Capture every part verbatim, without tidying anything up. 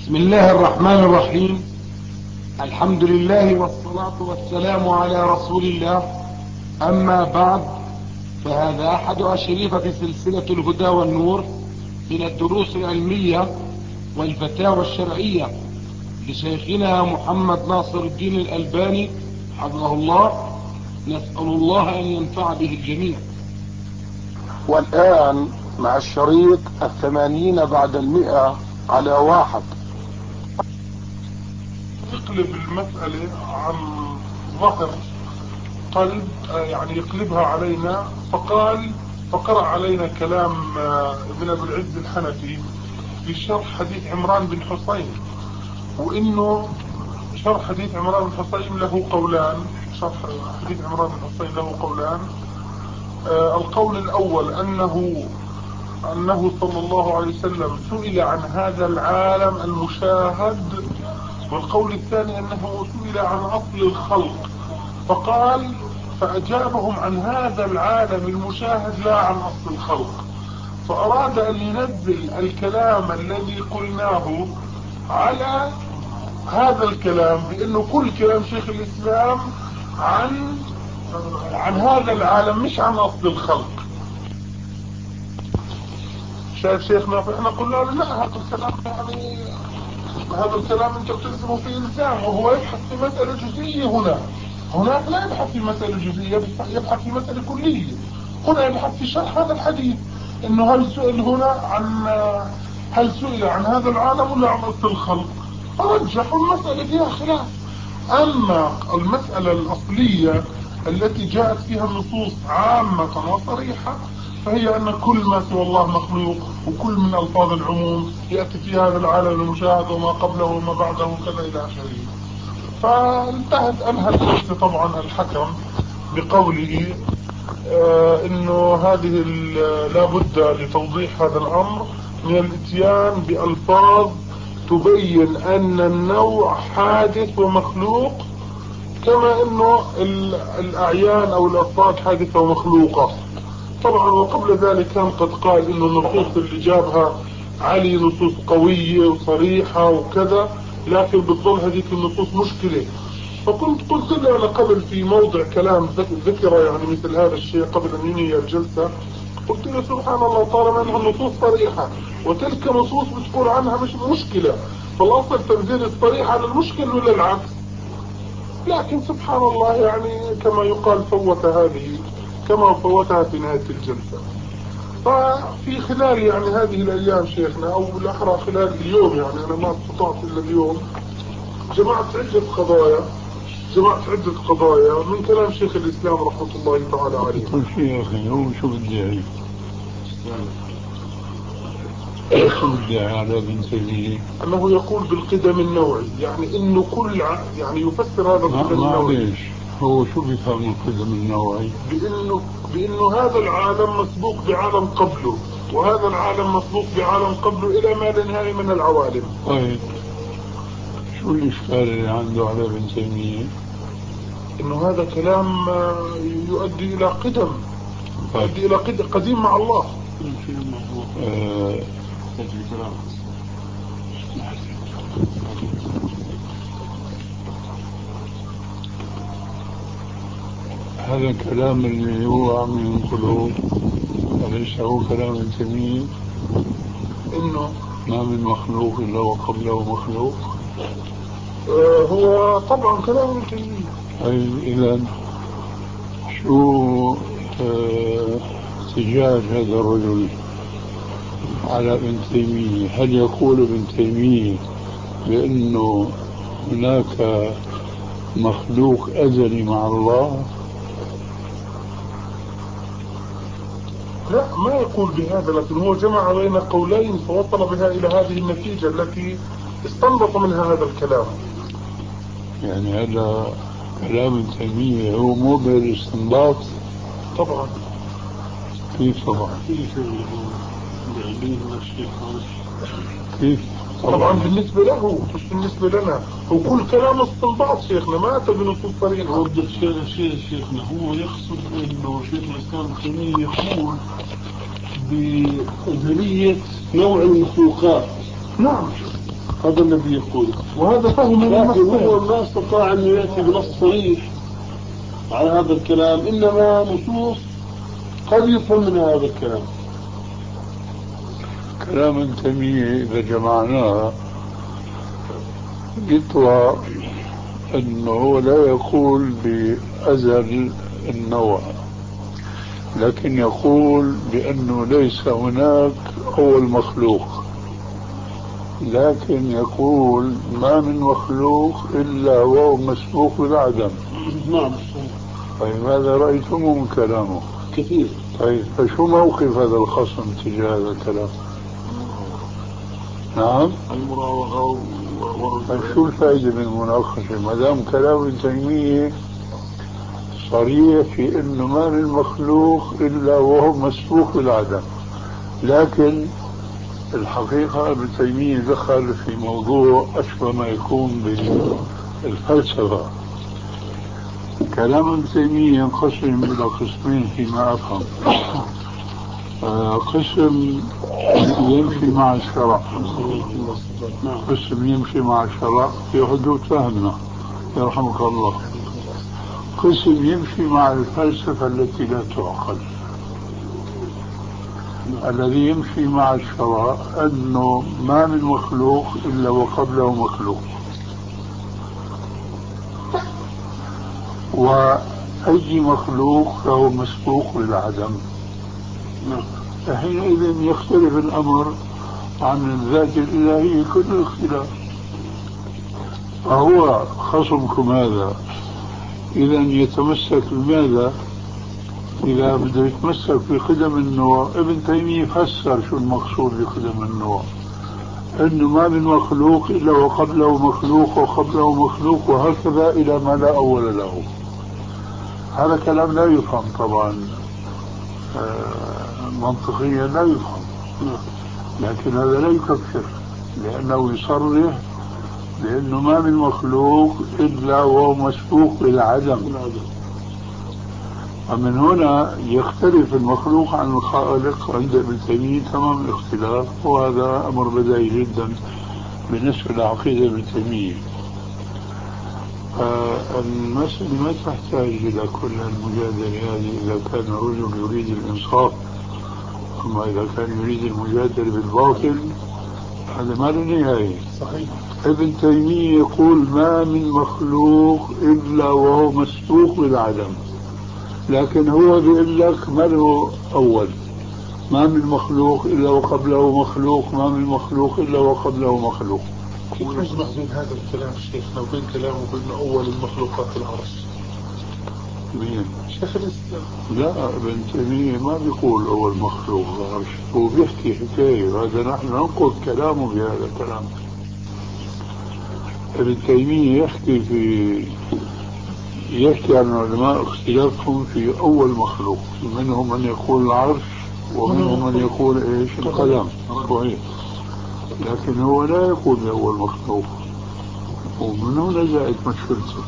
بسم الله الرحمن الرحيم. الحمد لله والصلاة والسلام على رسول الله. أما بعد، فهذا أحد أشرطة سلسلة الهدى والنور من الدروس العلمية والفتاوى الشرعية لشيخنا محمد ناصر الدين الألباني حفظه الله. نسأل الله أن ينفع به الجميع. والآن مع الشريط الثمانين بعد المئة على واحد. يقلب المسألة عن ظهر قلب، يعني يقلبها علينا. فقال فقرأ علينا كلام ابن أبي العز الحنفي في شرح حديث عمران بن حصين، وإنه شرح حديث عمران بن حصين له قولان. شرح حديث عمران بن حصين له قولان. آه القول الأول أنه أنه صلى الله عليه وسلم سئل عن هذا العالم المشاهد، والقول الثاني أنه سئل عن أصل الخلق، فقال فأجابهم عن هذا العالم المشاهد لا عن أصل الخلق. فأراد أن ينزل الكلام الذي قلناه على هذا الكلام، بأنه كل كلام شيخ الإسلام عن عن هذا العالم مش عن أصل الخلق. شايف شيخنا؟ فإحنا قلنا له لا، هذا الكلام يعني هذا الكلام انت بتلزمه في الزام، وهو يبحث في مسألة جزئية. هنا هناك لا يبحث في مسألة جزئية، يبحث في مسألة كلية. هنا يبحث في شرح هذا الحديث، انه هل سئل هنا عن هل سئل عن هذا العالم ولا عن أصل الخلق، فرجحوا المسألة فيها خلاف. اما المسألة الأصلية التي جاءت فيها النصوص عامة وصريحة، فهي أن كل ما سوى الله مخلوق، وكل من ألفاظ العموم يأتي في هذا العالم المشاهد وما قبله وما بعده وكذا إلى آخره. فانتهت أنهى الجلسة طبعا الحكم بقوله آه إنه هذه لابد لتوضيح هذا الأمر من الاتيان بألفاظ تبين أن النوع حادث ومخلوق، كما إنه الأعيان أو الأفراد حادثة ومخلوقة. طبعا وقبل ذلك كان قد قال انه النصوص اللي جابها علي نصوص قوية وصريحة وكذا، لكن بتظل هذيك النصوص مشكلة. فكنت قلت له انا قبل في موضع كلام ذكر يعني مثل هذا الشيء قبل ان ينهي الجلسة، قلت له سبحان الله، طالما انها النصوص صريحة وتلك نصوص بتقول عنها مش مشكلة، فالاصل تنزيل الصريح على المشكل ولا العكس؟ لكن سبحان الله، يعني كما يقال فوت هذه كما فوتها في نهاية الجلسة. ففي خلال يعني هذه الأيام شيخنا، أو بالأحرى خلال اليوم، يعني أنا ما استطعت إلا اليوم، جمعت عدة قضايا جمعت عدة قضايا من كلام شيخ الإسلام رحمة الله تعالى عليه. كل شيء يا أخي، هو شو بدي أعيش؟ شو بدي على ابن تيمية؟ أنه يقول بالقدم النوعي، يعني إنه كل ع... يعني يفسر هذا القدم النوعي. هو شو بيفهم القدم النوعي؟ بأنه بأنه هذا العالم مسبوق بعالم قبله، وهذا العالم مسبوق بعالم قبله إلى ما لا نهاية من العوالم. طيب شو الإشكال اللي عنده على ابن تيمية؟ إنه هذا كلام يؤدي إلى قدم يؤدي إلى قدم قديم مع الله. آه هذا الكلام اللي هو عم ينقله أليس هو كلام ابن تيمية؟ إنه ما من مخلوق إلا وقبله مخلوق. آه هو طبعا كلام ابن تيمية. أي إذا شو آه احتجاج هذا الرجل على ابن تيمية؟ هل يقول ابن تيمية بأنه هناك مخلوق أزلي مع الله؟ لا، ما يقول بهذا، لكن هو جمع بين قولين فوصل بها إلى هذه النتيجة التي استنبط منها هذا الكلام. يعني هذا كلام ابن تيمية هو مو بالاستنباط؟ طبعا. كيف طبعا؟ كيف طبعا, طبعا بالنسبة له مش بالنسبة لنا، هو كل كلام استنباط شيخنا، ما أتى بنصوص صريحة. وضح شيء شيء شيخنا، هو يقصد إنه شيخ الإسلام ابن تيمية يقول بأزلية نوع المخلوقات. نعم. هذا الذي يقول، وهذا فهم لكن هو النص. ما استطاع أن يأتي بنص صريح على هذا الكلام، إنما نصوص قد يفهم من هذا الكلام. كلام ابن تيمية إذا جمعناه يطلع أنه هو لا يقول بأزل النوع، لكن يقول بأنه ليس هناك أول مخلوق، لكن يقول ما من مخلوق إلا وهو مسبوق بالعدم. نعم. طيب هذا رأيتموه من كلامه كثير. طيب فشو موقف هذا الخصم تجاه هذا الكلام؟ نعم. المراوغة شو الفائدة من المناقشة ما دام كلام ابن تيمية صريح في انه ما من مخلوق الا وهو مسبوق بالعدم، لكن الحقيقة ابن تيمية دخل في موضوع اشبه ما يكون بالفلسفة. كلام ابن تيمية ينقسم الى قسمين فيما افهم. قسم يمشي مع الشرع، قسم يمشي مع الشرع في حدود فهمنا يرحمك الله، قسم يمشي مع الفلسفة التي لا تعقل. الذي يمشي مع الشرع أنه ما من مخلوق إلا وقبله مخلوق، وأي مخلوق فهو مسبوق بالعدم. حينئذ يختلف الأمر عن الذات الإلهية كل الاختلاف. فهو خصمكم هذا إذا يتمسك بماذا؟ إذا بده يتمسك بقدم النوع، ابن تيمية فسر شو المقصود بقدم النوع، أنه ما من مخلوق إلا وقبله مخلوق وقبله مخلوق وهكذا إلى ما لا أول له. هذا كلام لا يفهم طبعا، منطقيا لا يفهم، لكن هذا لا يكفر، لأنه يصرح بأنه ما من مخلوق إلا وهو مسبوق بالعدم. ومن هنا يختلف المخلوق عن الخالق عند ابن تيمية تمام الاختلاف، وهذا أمر بديهي جدا بالنسبة لعقيدة ابن تيمية. المسألة ما تحتاج إلى كل المجادلة هذه إذا كان الرجل يريد الإنصاف، أما إذا كان يريد المجادلة بالباطل هذا ما له نهاية. صحيح. ابن تيمية يقول ما من مخلوق إلا وهو مسبوق بالعدم، لكن هو بيقول لك ما له أول، ما من مخلوق إلا وقبله مخلوق، ما من مخلوق إلا وقبله مخلوق. كيف نجمع بين هذا الكلام شيخنا وبين كلامه بأن أول المخلوقات العرش؟ مين؟ شيخ الإسلام. لا، ابن تيمية ما بيقول أول مخلوق العرش، هو بيحكي حكاية، هذا نحن ننقض كلامه بهذا الكلام. ابن تيمية يحكي في يحكي عن العلماء اختلافهم في أول مخلوق، منهم من يقول العرش ومنهم من يقول إيش القلم، صحيح، لكن هو لا يقول بأول مخلوق، ومن هنا جاءت مشكلته.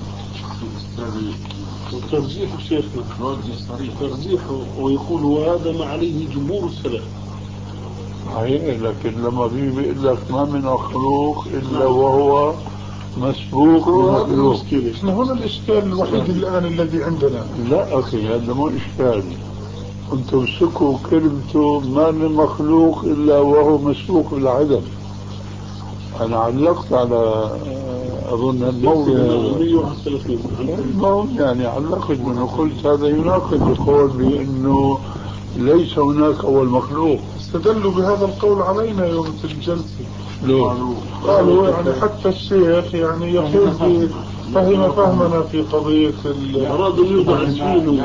ترجيح شيخنا ترجيح، ويقول وهذا ما عليه جمهور السلف. صحيح، لكن لما بيقول لك ما من مخلوق إلا وهو مسبوق بمخلوق، احنا هنا الإشكال الوحيد الآن الذي عندنا. لا أخي هذا مو إشكال، أنتم سكوا كلمته ما من مخلوق إلا وهو مسبوق بالعدم. أنا علقت على أظن الموضوع المهم يعني علقت منه، قلت هذا يناقض القول بأنه ليس هناك أول مخلوق. استدلوا بهذا القول علينا يوم الجلسة. قالوا قالوا يعني حتى الشيخ يعني يقول في فهم فهمنا في قضية أراد أن يوضع الشيء.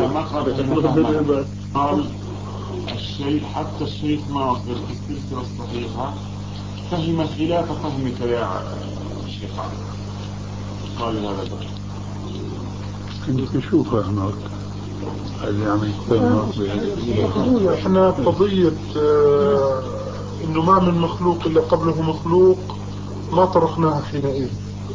قال الشيخ حتى الشيخ ناصر في السلسلة الصحيحة فهم خلاف فهمك يا شيخ قال هذا أنت شو فهمك؟ اللي عم يتفهمك بهذا احنا قضية اه انه ما من مخلوق الا قبله مخلوق ما طرحناها حينئذ،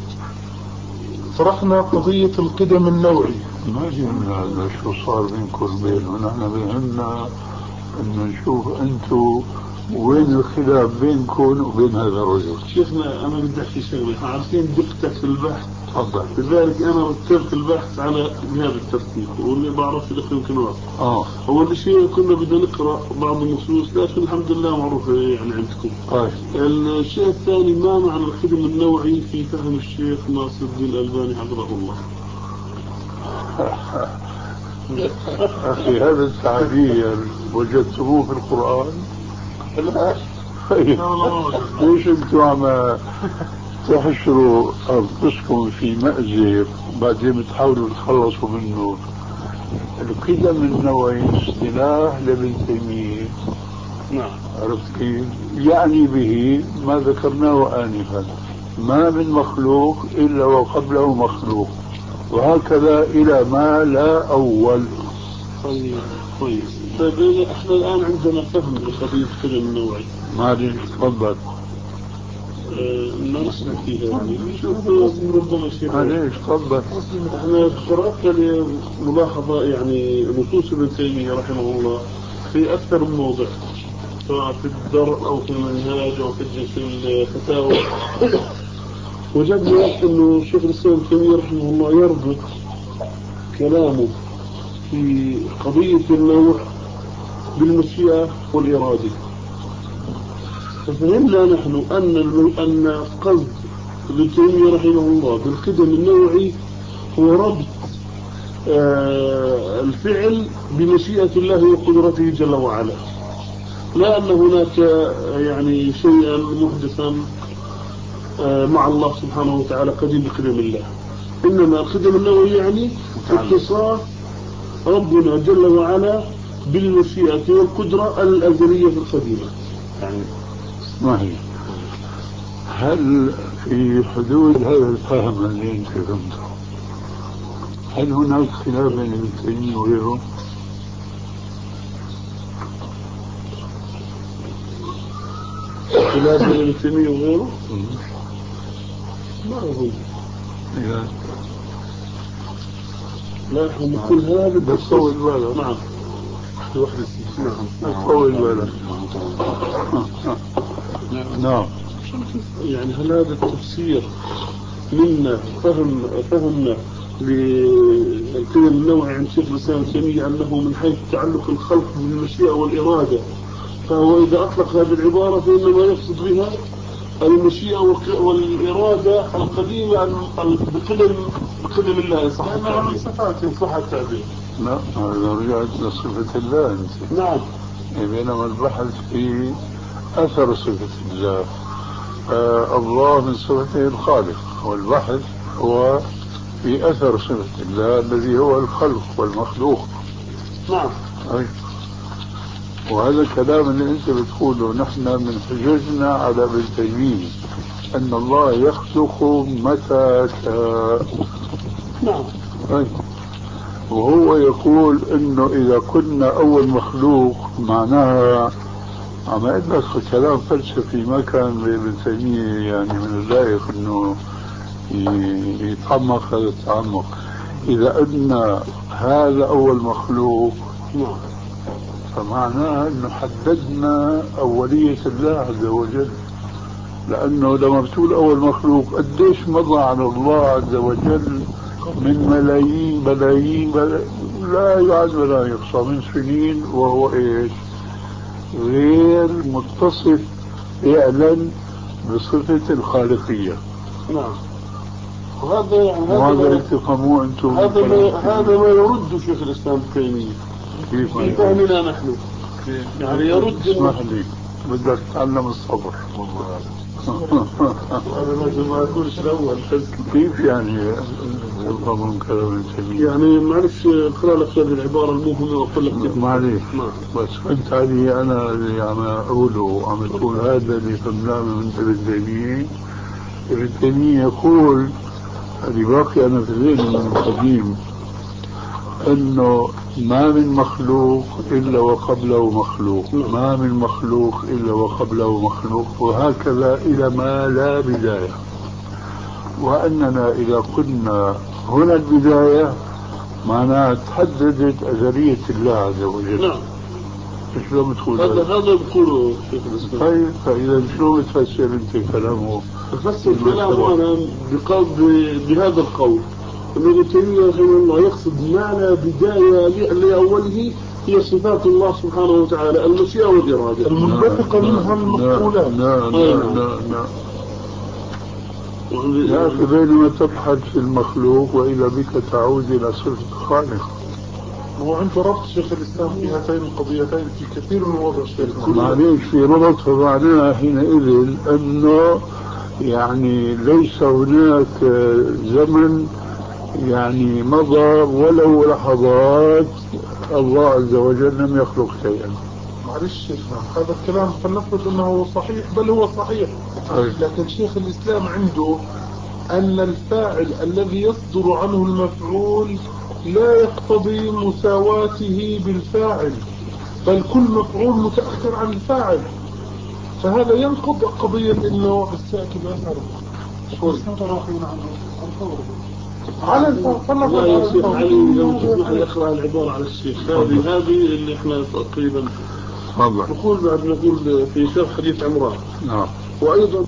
طرحنا قضية القدم النوعي. ما جينا هذا شو صار بينكم بينه، نحن بيهمنا انه نشوف انتم وين الخلاف بينكم وبين هذا الرجل؟ شيخنا أنا بدي أحكي شغلة، إحنا عارفين دقتك في البحث، تفضل. لذلك أنا رتبت البحث على بهذا الترتيب، واللي بعرف الأخ يمكن واضح. آه. أول شيء كنا بدنا نقرأ بعض النصوص، لكن الحمد لله معروفة يعني عندكم. طيب. الشيء الثاني، ما معنى الخدم النوعي في فهم الشيخ ناصر الدين الألباني حفظه الله؟ أخي هذا التعبير وجدتموه في القرآن؟ لا. ليش انتم عم تحشروا أنفسكم في مأزق وبعدين بتحاولوا تخلصوا منه؟ القدم النوعي اصطلاح لابن تيمية. نعم. عرفت كيف؟ يعني به ما ذكرناه آنفا، ما من مخلوق إلا وقبله مخلوق، وهكذا إلى ما لا أول. طيب طيب طيب احنا الآن عندنا فهم لقضية الخدم النوعي. معلش تفضل. نرسل فيها يعني نشوف ربما شيء. معلش تفضل. احنا قرأت لي ملاحظة يعني نصوص ابن تيمية رحمه الله في أكثر من موضع، سواء في الدرء أو في المنهاج أو في الفتاوى. وجدنا أنه شيخ الإسلام ابن تيمية رحمه الله يربط كلامه في قضية النوع بالمشيئة والإرادة. ففهمنا نحن أن أن قصد ابن تيمية رحمه الله بالخدم النوعي هو ربط آه الفعل بمشيئة الله وقدرته جل وعلا، لا أن هناك يعني شيئا محدثا آه مع الله سبحانه وتعالى قديم بخدم الله، إنما الخدم النوعي يعني اتصاف ربنا جل وعلا بالمشيئة والقدرة الأزلية القديمة. يعني ما هي هل في حدود هذا الفهم اللي انت فهمته هل هناك خلاف بين ابن تيمية وغيره؟ خلاف بين ابن تيمية وغيره؟ ما أظن. لا هم كل هذا بس طول بالك. نعم. واحدة نعم. طول بالك. نعم. يعني هل هذا التفسير منا فهم فهمنا للقيم النوعي عند شيخ الإسلام ابن تيمية أنه من حيث تعلق الخلق بالمشيئة والإرادة، فهو إذا أطلق هذه العبارة فإنما يقصد بها المشيئة والإرادة القديمة بقدم بقدم الله صح التعبير. صح التعبير. لا هذا رجعت لصفة الله أنت. نعم. بينما البحث في أثر صفة الله. آه الله من صفته الخالق، والبحث هو في أثر صفة الله الذي هو الخلق والمخلوق. نعم. أي. وهذا الكلام اللي أنت بتقوله نحن من حججنا على ابن تيمية أن الله يخلق متى شاء. نعم. أي. وهو يقول إنه إذا كنا أول مخلوق معناها عم أقول لك كلام فلسفي ما كان بابن تيمية يعني من اللائق إنه يتعمق هذا التعمق. إذا أن هذا أول مخلوق فمعناها أنه حددنا أولية الله عز وجل، لأنه لما بتقول أول مخلوق قديش مضى على الله عز وجل من ملايين ملايين, ملايين لا يعد ولا يحصى من سنين، وهو إيش غير متصف فعلا بصفة الخالقية. نعم. وهذا يعني وهذا تفهموه أنتم. هذا ما هذا ما يرد شيخ الإسلام ابن تيمية في فهمنا نحن. يعني يرد. اسمح لي بدك تتعلم الصبر. هذا ما أقولش الأول. كيف يعني تفهمون كلام ابن تيمية؟ يعني معلش اقرأ لك هذه العبارة المهمة وأقول لك كيف. معلش بس فهمت علي أنا اللي عم أقوله عم تقول هذا اللي فهمناه من ابن تيمية. ابن تيمية يقول اللي باقي أنا في ذهني من القديم أنه ما من مخلوق إلا وقبله مخلوق، ما من مخلوق إلا وقبله مخلوق، وهكذا إلى ما لا بداية. وأننا إذا قلنا هنا البداية معناها تحددت أزلية الله عز وجل. نعم. شلون بتقول هذا هذا؟ هذا بقوله شيخ الإسلام. طيب فإذا شلون بتفسر أنت كلامه؟ بفسر كلامه أنا بقول بهذا القول إن ابن تيمية رحمه الله يقصد ما لا بداية لأوله هي صفات الله سبحانه وتعالى المشيئة والإرادة المنبثقة منها المفعولات. لا لا لا لا يا أخي بينما تبحث في المخلوق وإذا بك تعود إلى صفة الخالق. هو عنده ربط شيخ الإسلام في هاتين القضيتين في كثير من مواضع الشيخ. معليش في ربط، فمعناها حينئذ أنه يعني ليس هناك زمن يعني مضى ولو لحظات الله عز وجل لم يخلق شيئا. معلش شيخنا هذا الكلام فلنفرض أنه صحيح، بل هو صحيح. أي. لكن شيخ الإسلام عنده أن الفاعل الذي يصدر عنه المفعول لا يقتضي مساواته بالفاعل، بل كل مفعول متأخر عن الفاعل، فهذا ينقض قضية انه الساكن يظهر على الفاعل. لا يا شيخ علي لو تسمح لي اقرا العبارة على الشيخ هذه هذه اللي احنا تقريبا نقول بعد نقول في شرح حديث عمران. نعم. وايضا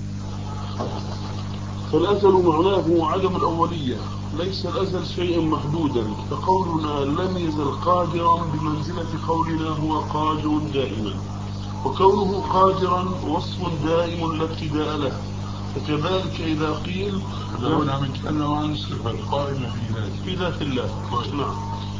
فالازل معناه عدم الاولية، ليس الازل شيئا محدودا، فقولنا لم يزل قادرا بمنزلة قولنا هو قادر دائما، وكونه قادرا وصف دائم لا ابتداء له. فكذلك إذا قيل هنا نتكلم عن الصفة القائمة في ذاته في ذات الله. نعم.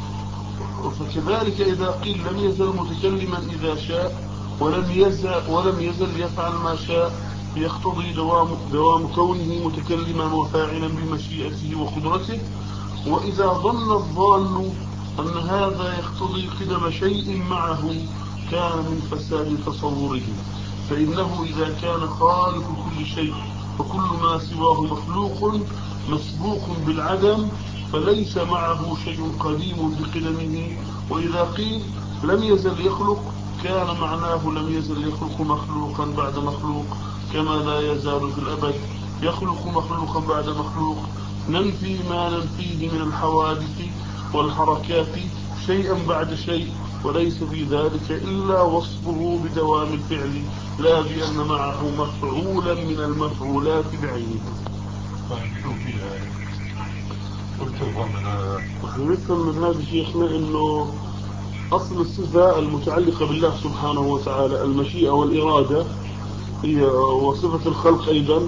فكذلك إذا قيل لم يزل متكلما إذا شاء ولم يزل ولم يزل يفعل ما شاء، يقتضي دوام دوام كونه متكلما وفاعلا بمشيئته وقدرته. وإذا ظن الظان أن هذا يقتضي قدم شيء معه كان من فساد تصوره، فإنه إذا كان خالق كل شيء وكل ما سواه مخلوق مسبوق بالعدم فليس معه شيء قديم بقدمه. وإذا قيل لم يزل يخلق كان معناه لم يزل يخلق مخلوقا بعد مخلوق، كما لا يزال في الأبد يخلق مخلوقا بعد مخلوق. ننفي ما ننفيه من الحوادث والحركات شيئا بعد شيء، وليس في ذلك إلا وصفه بدوام الفعل لا بأن معه مفعولا من المفعولات بعينه. شو فيها تفهم من هذا؟ نفهم من هذا شيخنا إنه أصل الصفة المتعلقة بالله سبحانه وتعالى المشيئة والإرادة هي وصفة الخلق أيضا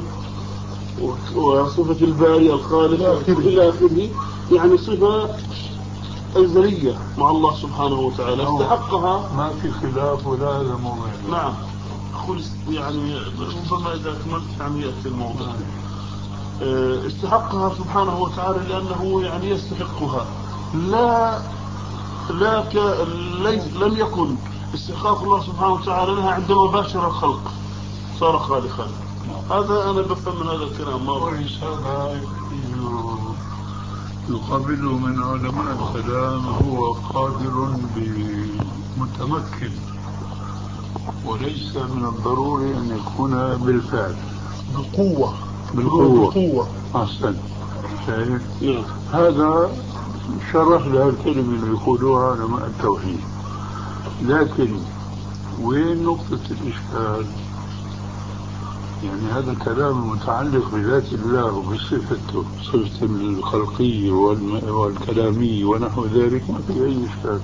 وصفة الباري الخالق إلى آخره، يعني صفة أزلية مع الله سبحانه وتعالى استحقها. ما في خلاف ولا هذا موضوع. نعم. أقول يعني ربما إذا أكملت يعني يأتي الموضوع. استحقها سبحانه وتعالى لأنه يعني يستحقها، لا لا ك... ليس لم يكن استحقاق الله سبحانه وتعالى لها عندما باشر الخلق صار خالقا. هذا أنا بفهم من هذا الكلام. ما هذا يقابله من علماء الكلام هو قادر بمتمكن، وليس من الضروري أن يكون بالفعل بالقوة بالقوة بالقوة. أحسن. شايف؟ هذا شرح لها الكلمة اللي يقولوها علماء التوحيد. لكن وين نقطة الإشكال؟ يعني هذا الكلام المتعلق بذات الله وبصفته صفة الخلقية والكلامية ونحو ذلك ما في أي إشكال.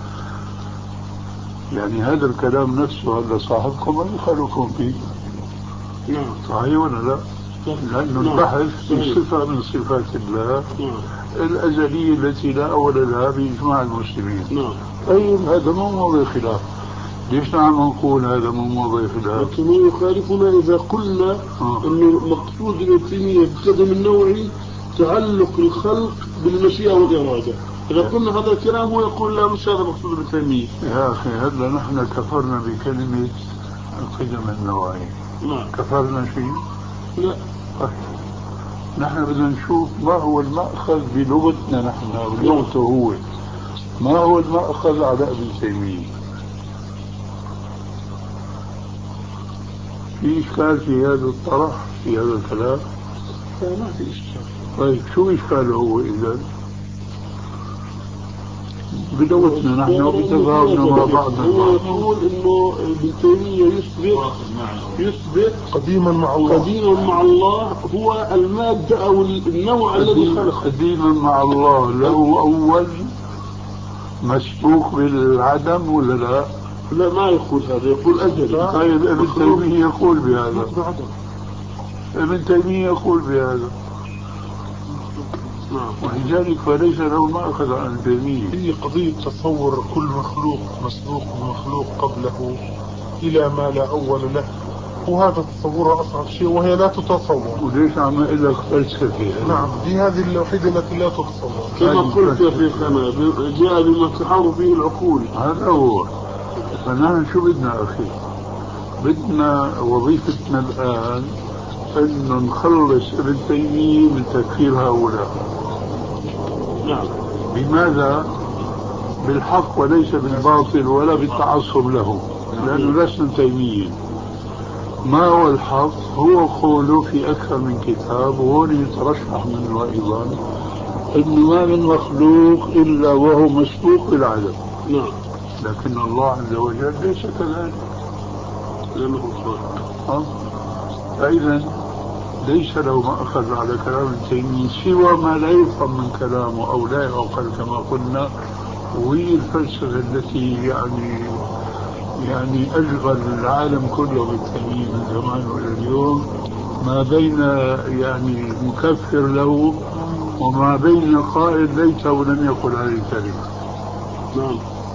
يعني هذا الكلام نفسه هذا صاحبكم ما يخالفكم فيه. نعم. صحيح ولا لا؟ لأنه البحث في صفة من صفات الله الأزلية التي لا أول لها بإجماع المسلمين. نعم. طيب هذا مو موضوع خلاف. ليش نعم نقول هذا مو موضوع خلاف؟ لكن ما يخالفنا إذا قلنا آه. أنه مقصود ابن تيمية بالقدم النوعي تعلق الخلق بالمشيئة والإرادة. إذا قلنا هذا الكلام هو يقول لا مش هذا مقصود ابن تيمية. يا أخي هذا نحن كفرنا بكلمة القدم النوعي. نعم. كفرنا شيء؟ لا. نحن بدنا نشوف ما هو المأخذ بلغتنا نحن ولغته هو، ما هو المأخذ على ابن تيمية. في إشكال في هذا الطرح في هذا الكلام؟ لا ما في إشكال. طيب شو إشكاله هو إذا؟ بدوتنا نحن بتفاهمنا مع بعضنا. هو يقول انه ابن تيمية يثبت يثبت قديما مع الله قديما مع الله هو المادة او النوع الذي خلقه. قديما مع الله له اول مسبوق بالعدم ولا لا؟ لا ما يقول هذا، يقول أجل. طيب ابن تيمية يقول بهذا، ابن تيمية يقول بهذا، ولذلك فليس له ما أخذ عن ابن تيمية. هي قضية تصور كل مخلوق مسبوق بمخلوق قبله إلى ما لا أول له، وهذا تصورها أصعب شيء وهي لا تتصور. وليش عم أقول لك فلسفة؟ نعم دي هذه الوحيدة التي لا تتصور. كما قلت يا شيخنا جاء بما تحار به العقول. هذا هو. فنحن شو بدنا أخي؟ بدنا وظيفتنا الآن أن نخلص ابن تيمية من تكفير هؤلاء. نعم. بماذا؟ بالحق وليس بالباطل ولا بالتعصب له، لأنه لسنا تيمية. ما هو الحق؟ هو قوله في أكثر من كتاب، وهون يترشح منه أيضا أنه ما من مخلوق إلا وهو مسبوق بالعدم. نعم. لكن الله عز وجل ليس كذلك، لأنه خالق. فإذا ليس له مأخذ على كلام ابن تيمية سوى ما لا يفهم من كلامه أو لا يعقل كما قلنا، وهي الفلسفة التي يعني يعني أشغل العالم كله بالتيمية من زمان وإلى اليوم، ما بين يعني مكفر له وما بين قائل ليته لم يقل هذه الكلمة. نعم.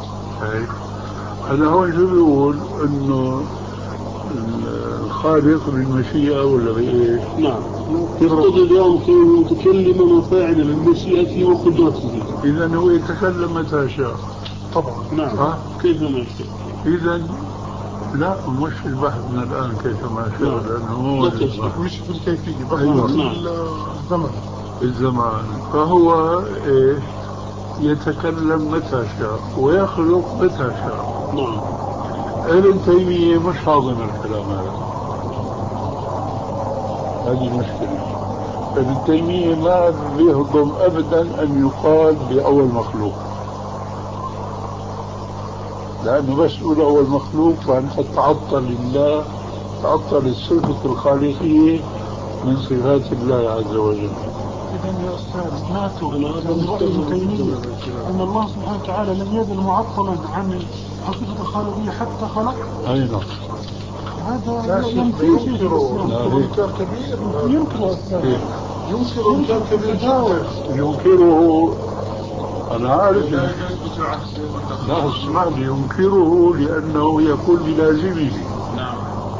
هذا هو شو بيقول انه الخالق بالمشيئة ولا بايش؟ نعم. يقتضي دوام كونه متكلما وفاعلا لمشيئته وقدرته. اذا هو يتكلم متى شاء. طبعا. نعم. ها؟ كيف ما يشاء. اذا لا مش في البحث من الان كيف ما شاء. نعم. لانه هو مش في الكيفية بس. أيوة. في الزمن. الزمان. فهو إيه يتكلم متى شاء ويخلق متى شاء. نعم. ابن تيمية مش حاضن الكلام هذا، هذه المشكلة. ابن تيمية ما بيهضم أبدا أن يقال بأول مخلوق، لأنه بس يقول أول مخلوق فأنت تعطل الله، تعطل الصفة الخالقية من صفات الله عز وجل. إذا يا أستاذ ناتوا من رأي ابن تيمية أن الله سبحانه وتعالى لم يزل معطلا عن حقيقة الخالقية حتى خلق. أي نعم. هذا ينكر إنكار كبير. ينكر أستاذ. ينكر إنكار كبير جدا. ينكره. أنا عارف. لا اسمع لي، ينكره لأنه يقول بلازمه. نعم.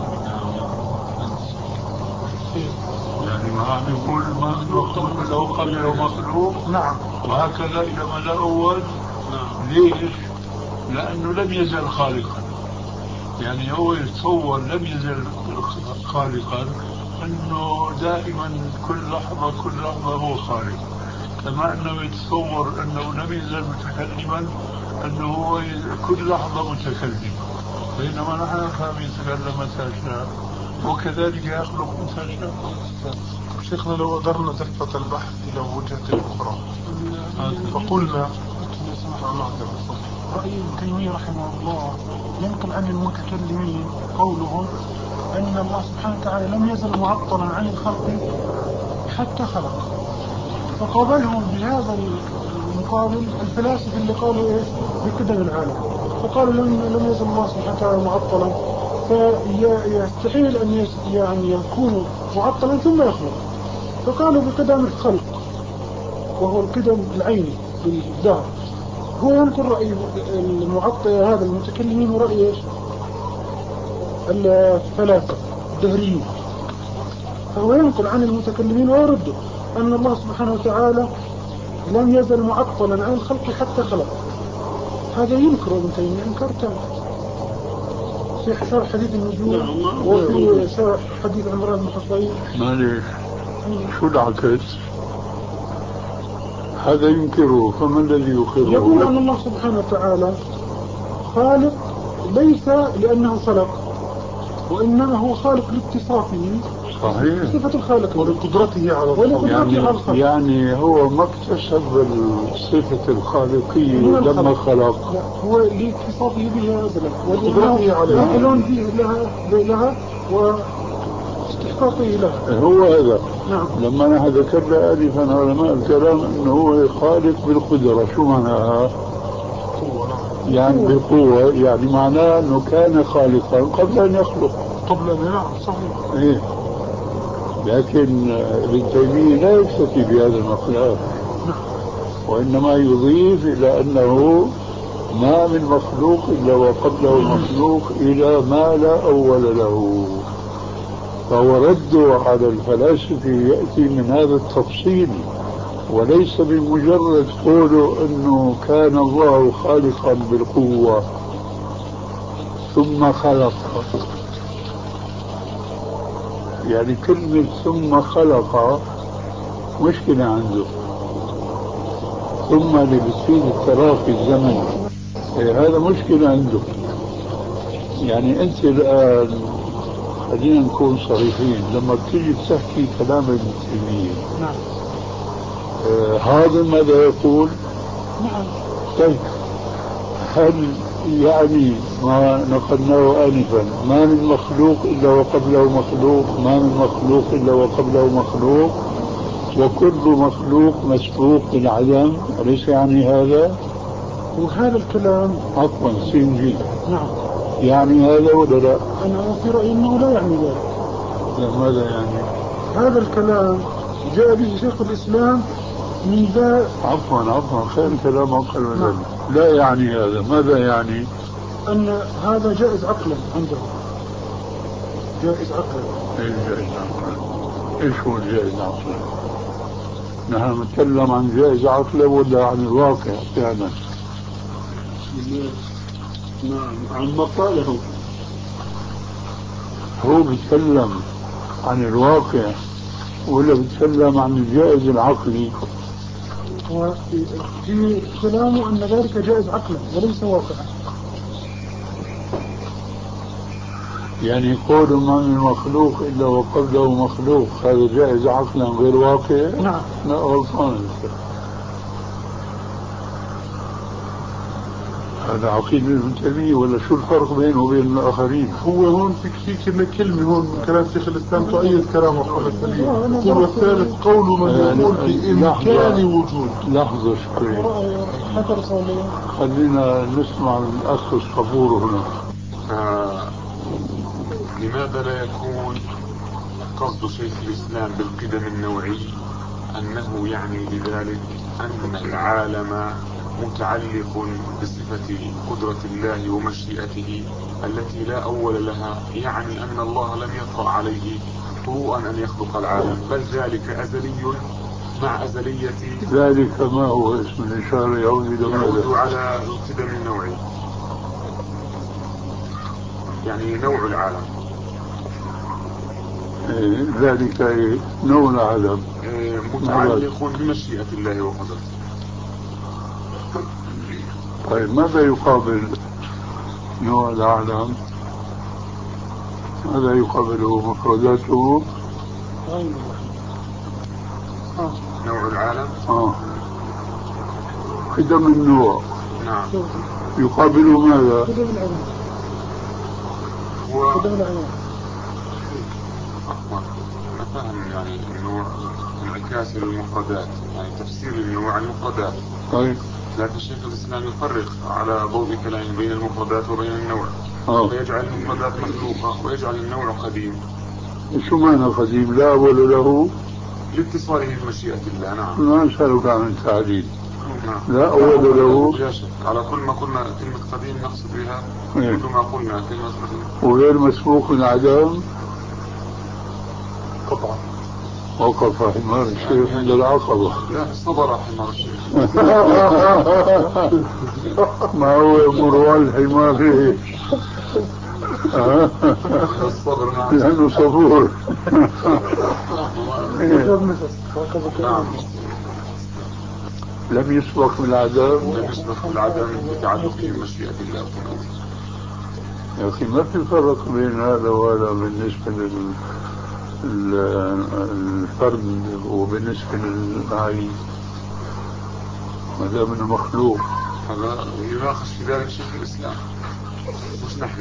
يعني ما عم يقول ما من مخلوق له قبل مخلوق. نعم. وهكذا إلى ما لا أول. نعم. ليش؟ لأنه لم يزل خالقا. يعني هو يتصور لم يزل خالقا، أنه دائما كل لحظة كل لحظة هو خالق، كما أنه يتصور أنه لم يزل متكلما، أنه هو كل لحظة متكلم، بينما نحن نفهم يتكلم متى شاء وكذلك يخلق متى شاء. شيخنا لو قدرنا تلفت البحث إلى وجهة أخرى فقلنا رأي ابن تيمية رحمه الله ينقل عن المتكلمين قولهم أن الله سبحانه وتعالى لم يزل معطلا عن الخلق حتى خلق، فقابلهم بهذا المقابل الفلاسفة اللي قالوا إيش بقدم العالم، فقالوا لم لم يزل الله سبحانه وتعالى معطلا، فيستحيل أن يعني يكون معطلا ثم يخلق، فقالوا بقدم الخلق وهو القدم العيني للظاهر. هو ينقل رأي المعطل هذا المتكلمين ورأي ايش الثلاثة الدهريين، فهو ينقل عن المتكلمين ويرد أن الله سبحانه وتعالى لم يزل معطلا عن الخلق حتى خلق. هذا ينكر ابن تيمية إنكار تام في شرح حديث النجوم وفي شرح حديث عمران بن حصين. معليش شو العكس؟ هذا ينكره، فما الذي يقره؟ يقول أن الله سبحانه وتعالى خالق ليس لأنه خلق، وإنما هو خالق لاتصافه صحيح. صفة الخالق ولقدرته على ولقدرته يعني على الخلق. يعني هو ما اكتسب الصفة الخالقية لما خلق. لا، هو لاتصافه بها أزلا وقدرته عليها. وأهل به لها لها واستحقاقه لها. هو هذا. نعم. لما نحن ذكرنا آنفا علماء الكلام أنه هو خالق بالقدرة، شو معناها؟ يعني بالقوة، يعني معناه أنه كان خالقا قبل أن يخلق. قبل أن ينعم. صحيح. إيه. لكن ابن تيمية لا يكتفي بهذا المقدار، وإنما يضيف إلى أنه ما من مخلوق إلا وقبله مخلوق إلى ما لا أول له. فهو رده على الفلاسفة يأتي من هذا التفصيل، وليس بمجرد قوله أنه كان الله خالقا بالقوة ثم خلق. يعني كلمة ثم خلق مشكلة عنده، ثم اللي بتصير التراخي الزمني، إيه هذا مشكلة عنده. يعني أنت الآن خلينا نكون صريحين، لما بتيجي تحكي كلام ابن تيمية نعم. آه هذا ماذا يقول؟ نعم. طيب هل يعني ما نقلناه آنفا ما من مخلوق إلا وقبله مخلوق، ما من مخلوق إلا وقبله مخلوق، وكل مخلوق مسبوق بالعدم، أليس يعني هذا؟ وهذا الكلام عفوا سين جي. نعم. يعني هذا ولا لا؟ أنا في رأيي أنه لا يعني ذلك. لا، ماذا يعني؟ هذا الكلام جاء به شيخ الإسلام من ذا. عفوا عفوا خير كلام أقل من ذلك. لا يعني هذا، ماذا يعني؟ أن هذا جائز عقلا عنده. جائز عقلا. ايش جائز عقلا؟ ايش هو الجائز عقلا؟ نحن نتكلم عن جائز عقلا ولا عن الواقع فعلا؟ نعم، عن مقاله. هو بيتكلم عن الواقع ولا بيتكلم عن الجائز العقلي؟ وفي كلامه أن ذلك جائز عقلا وليس واقعا. يعني قول ما من مخلوق إلا وقبله مخلوق هذا جائز عقلا غير واقع؟ نعم. لا، غلطان. هذا عقيدة ابن تيمية ولا شو الفرق بينه وبين الآخرين؟ هو هون في في كلمة هون من كلام شيخ الإسلام تؤيد كلامه قول السليم. يقول والثالث قول من يقول بإمكان وجود. لحظة شوي، خلينا نسمع الأخ الصبور هنا. آه لماذا لا يكون قصد شيخ الإسلام بالقدم النوعي أنه يعني بذلك أن العالم متعلق بصفة قدرة الله ومشيئته التي لا أول لها، يعني أن الله لم يطرأ عليه طروءا أن يخلق العالم، بل ذلك أزلي مع أزلية ذلك ما هو اسم الإشارة يعود إلى يعود على القدم النوعي، يعني نوع العالم. إيه ذلك إيه؟ نوع العالم إيه متعلق بمشيئة الله وقدرته. طيب ماذا يقابل نوع العالم؟ ماذا يقابله مفرداته؟ نوع العالم آه قدم النوع. نعم. يقابله ماذا؟ قدم العلم. هو قدم العلم. أكبر نفهم يعني النوع انعكاس للمفردات، يعني تفسير النوع المفردات. طيب لكن شيخ الإسلام يفرق على ضوء كلامه بين المفردات وبين النوع، آه. فيجعل المفردات مخلوقة ويجعل النوع قديم. شو معنى قديم؟ لا أول له لاتصاله بمشيئة الله. نعم. ما أسألك عن التعليل. نعم. لا أول له. لا شك. على كل ما قلنا كلمة قديم نقصد بها إيه. كل ما قلنا كلمة قديم. وغير مسبوق العدم قطعا. وقف حمار الشيخ عند العقبة. لا صبر حمار الشيخ. ما هو يمر الحمار فيه الصبر مع لأنه صبور. نعم. لم يسبق بالعدم. لم يسبق بالعدم بتعلقه بمشيئة الله. يا أخي ما في فرق بين هذا وهذا بالنسبة الفرد وبالنسبة للعين ما دام انه مخلوق. هذا يناقش في ذلك شيخ الاسلام مش نحن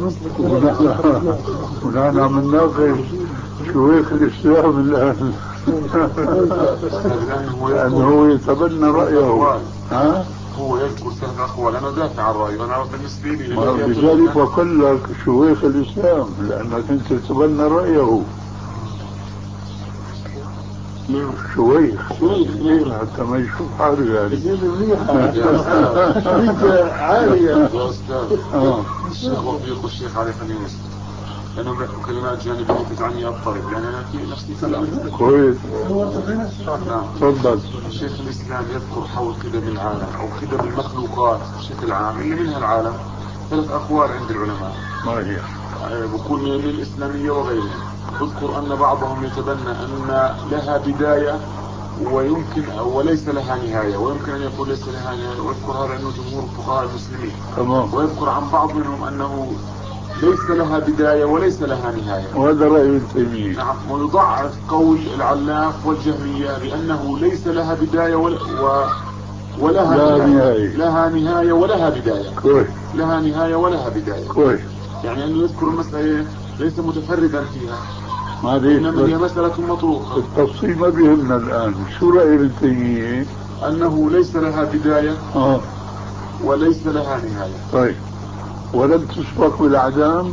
ونحن عم نناقش شيوخ الاسلام الان لانه هو يتبنى رايه. ها هو يذكر ثلاث اقوال، انا دافع عن رايه، انا بالنسبه لي لذلك بقول لك شيوخ الاسلام لانك انت تتبنى رايه. شويخ شويخ حتى ما يشوف حاله يعني عالية يا أستاذ. الشيخ وفيق والشيخ علي خميس لأنهم كلمات جانبية تجعلني أضطرب لأن أنا في نفسي كلام كويس. نعم تفضل. الشيخ الإسلام يذكر حول قدم العالم أو قدم المخلوقات بشكل عام اللي منها العالم ثلاث أقوال عند العلماء. ما هي؟ بكون من الإسلامية وغيرها. اذكر أن بعضهم يتبنى أن لها بداية ويمكن وليس لها نهاية، ويمكن أن يكون ليس لها نهاية، ويذكر هذا أنه جمهور الفقهاء المسلمين. تمام. ويذكر عن بعض منهم أنه ليس لها بداية وليس لها نهاية، وهذا رأي ابن تيمية. نعم. ويضعف قول العلاف والجهمية بأنه ليس لها بداية ولا و... ولها لا نهاية. نهاية. لها نهاية ولها بداية. كويس. لها نهاية ولها بداية. كويس. يعني أنه يذكر المسألة ليس متفردا فيها، ما إنما هي مسألة مطروقة. التفصيل ما بيهمنا الآن. شو رأي ابن تيمية؟ أنه ليس لها بداية آه. وليس لها نهاية. طيب ولم تسبق بالأعدام؟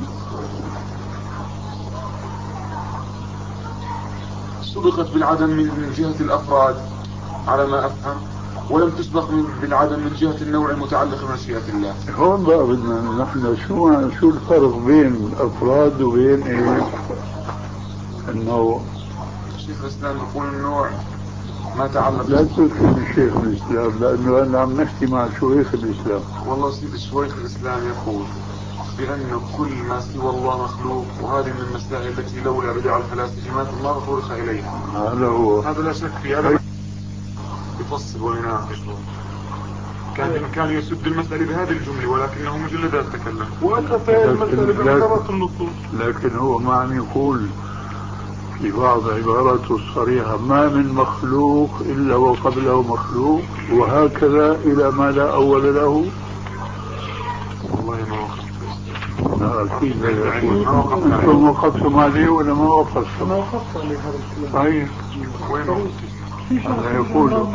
سبقت بالعدم من جهة الأفراد على ما أفهم، ولم تسبق بالعدم من جهة النوع المتعلق بمشيئة الله. هون بقى بدنا نحن شو شو الفرق بين الأفراد وبين إيه؟ إنه الشيخ الإسلام يقول النوع ما تعلق. لا تذكر بشيخ الإسلام لأنه أنا عم نحكي مع شيوخ الإسلام. والله سيد الشيخ الإسلام يقول بأن كل ما سوى الله مخلوق، وهذه من المسائل التي لولا بدع الفلاسفة ما تطرق إليها. هذا هو. هذا لا شك فيه. هذا يفصل ويناقش. كان بإمكانه يسد المسألة بهذه الجملة ولكنه مجلدات تكلم وأكفى المسألة بعبارة النصوص. لكن هو ما عم يقول في بعض عباراته الصريحة ما من مخلوق إلا وقبله مخلوق وهكذا إلى ما لا أول له. والله ما وقفت. لا أكيد لا يقول. أنتم وقفتم عليه ولا ما وقفتم؟ ما وقفت عليه هذا الكلام. طيب وين وقفتي؟ هذا يقول.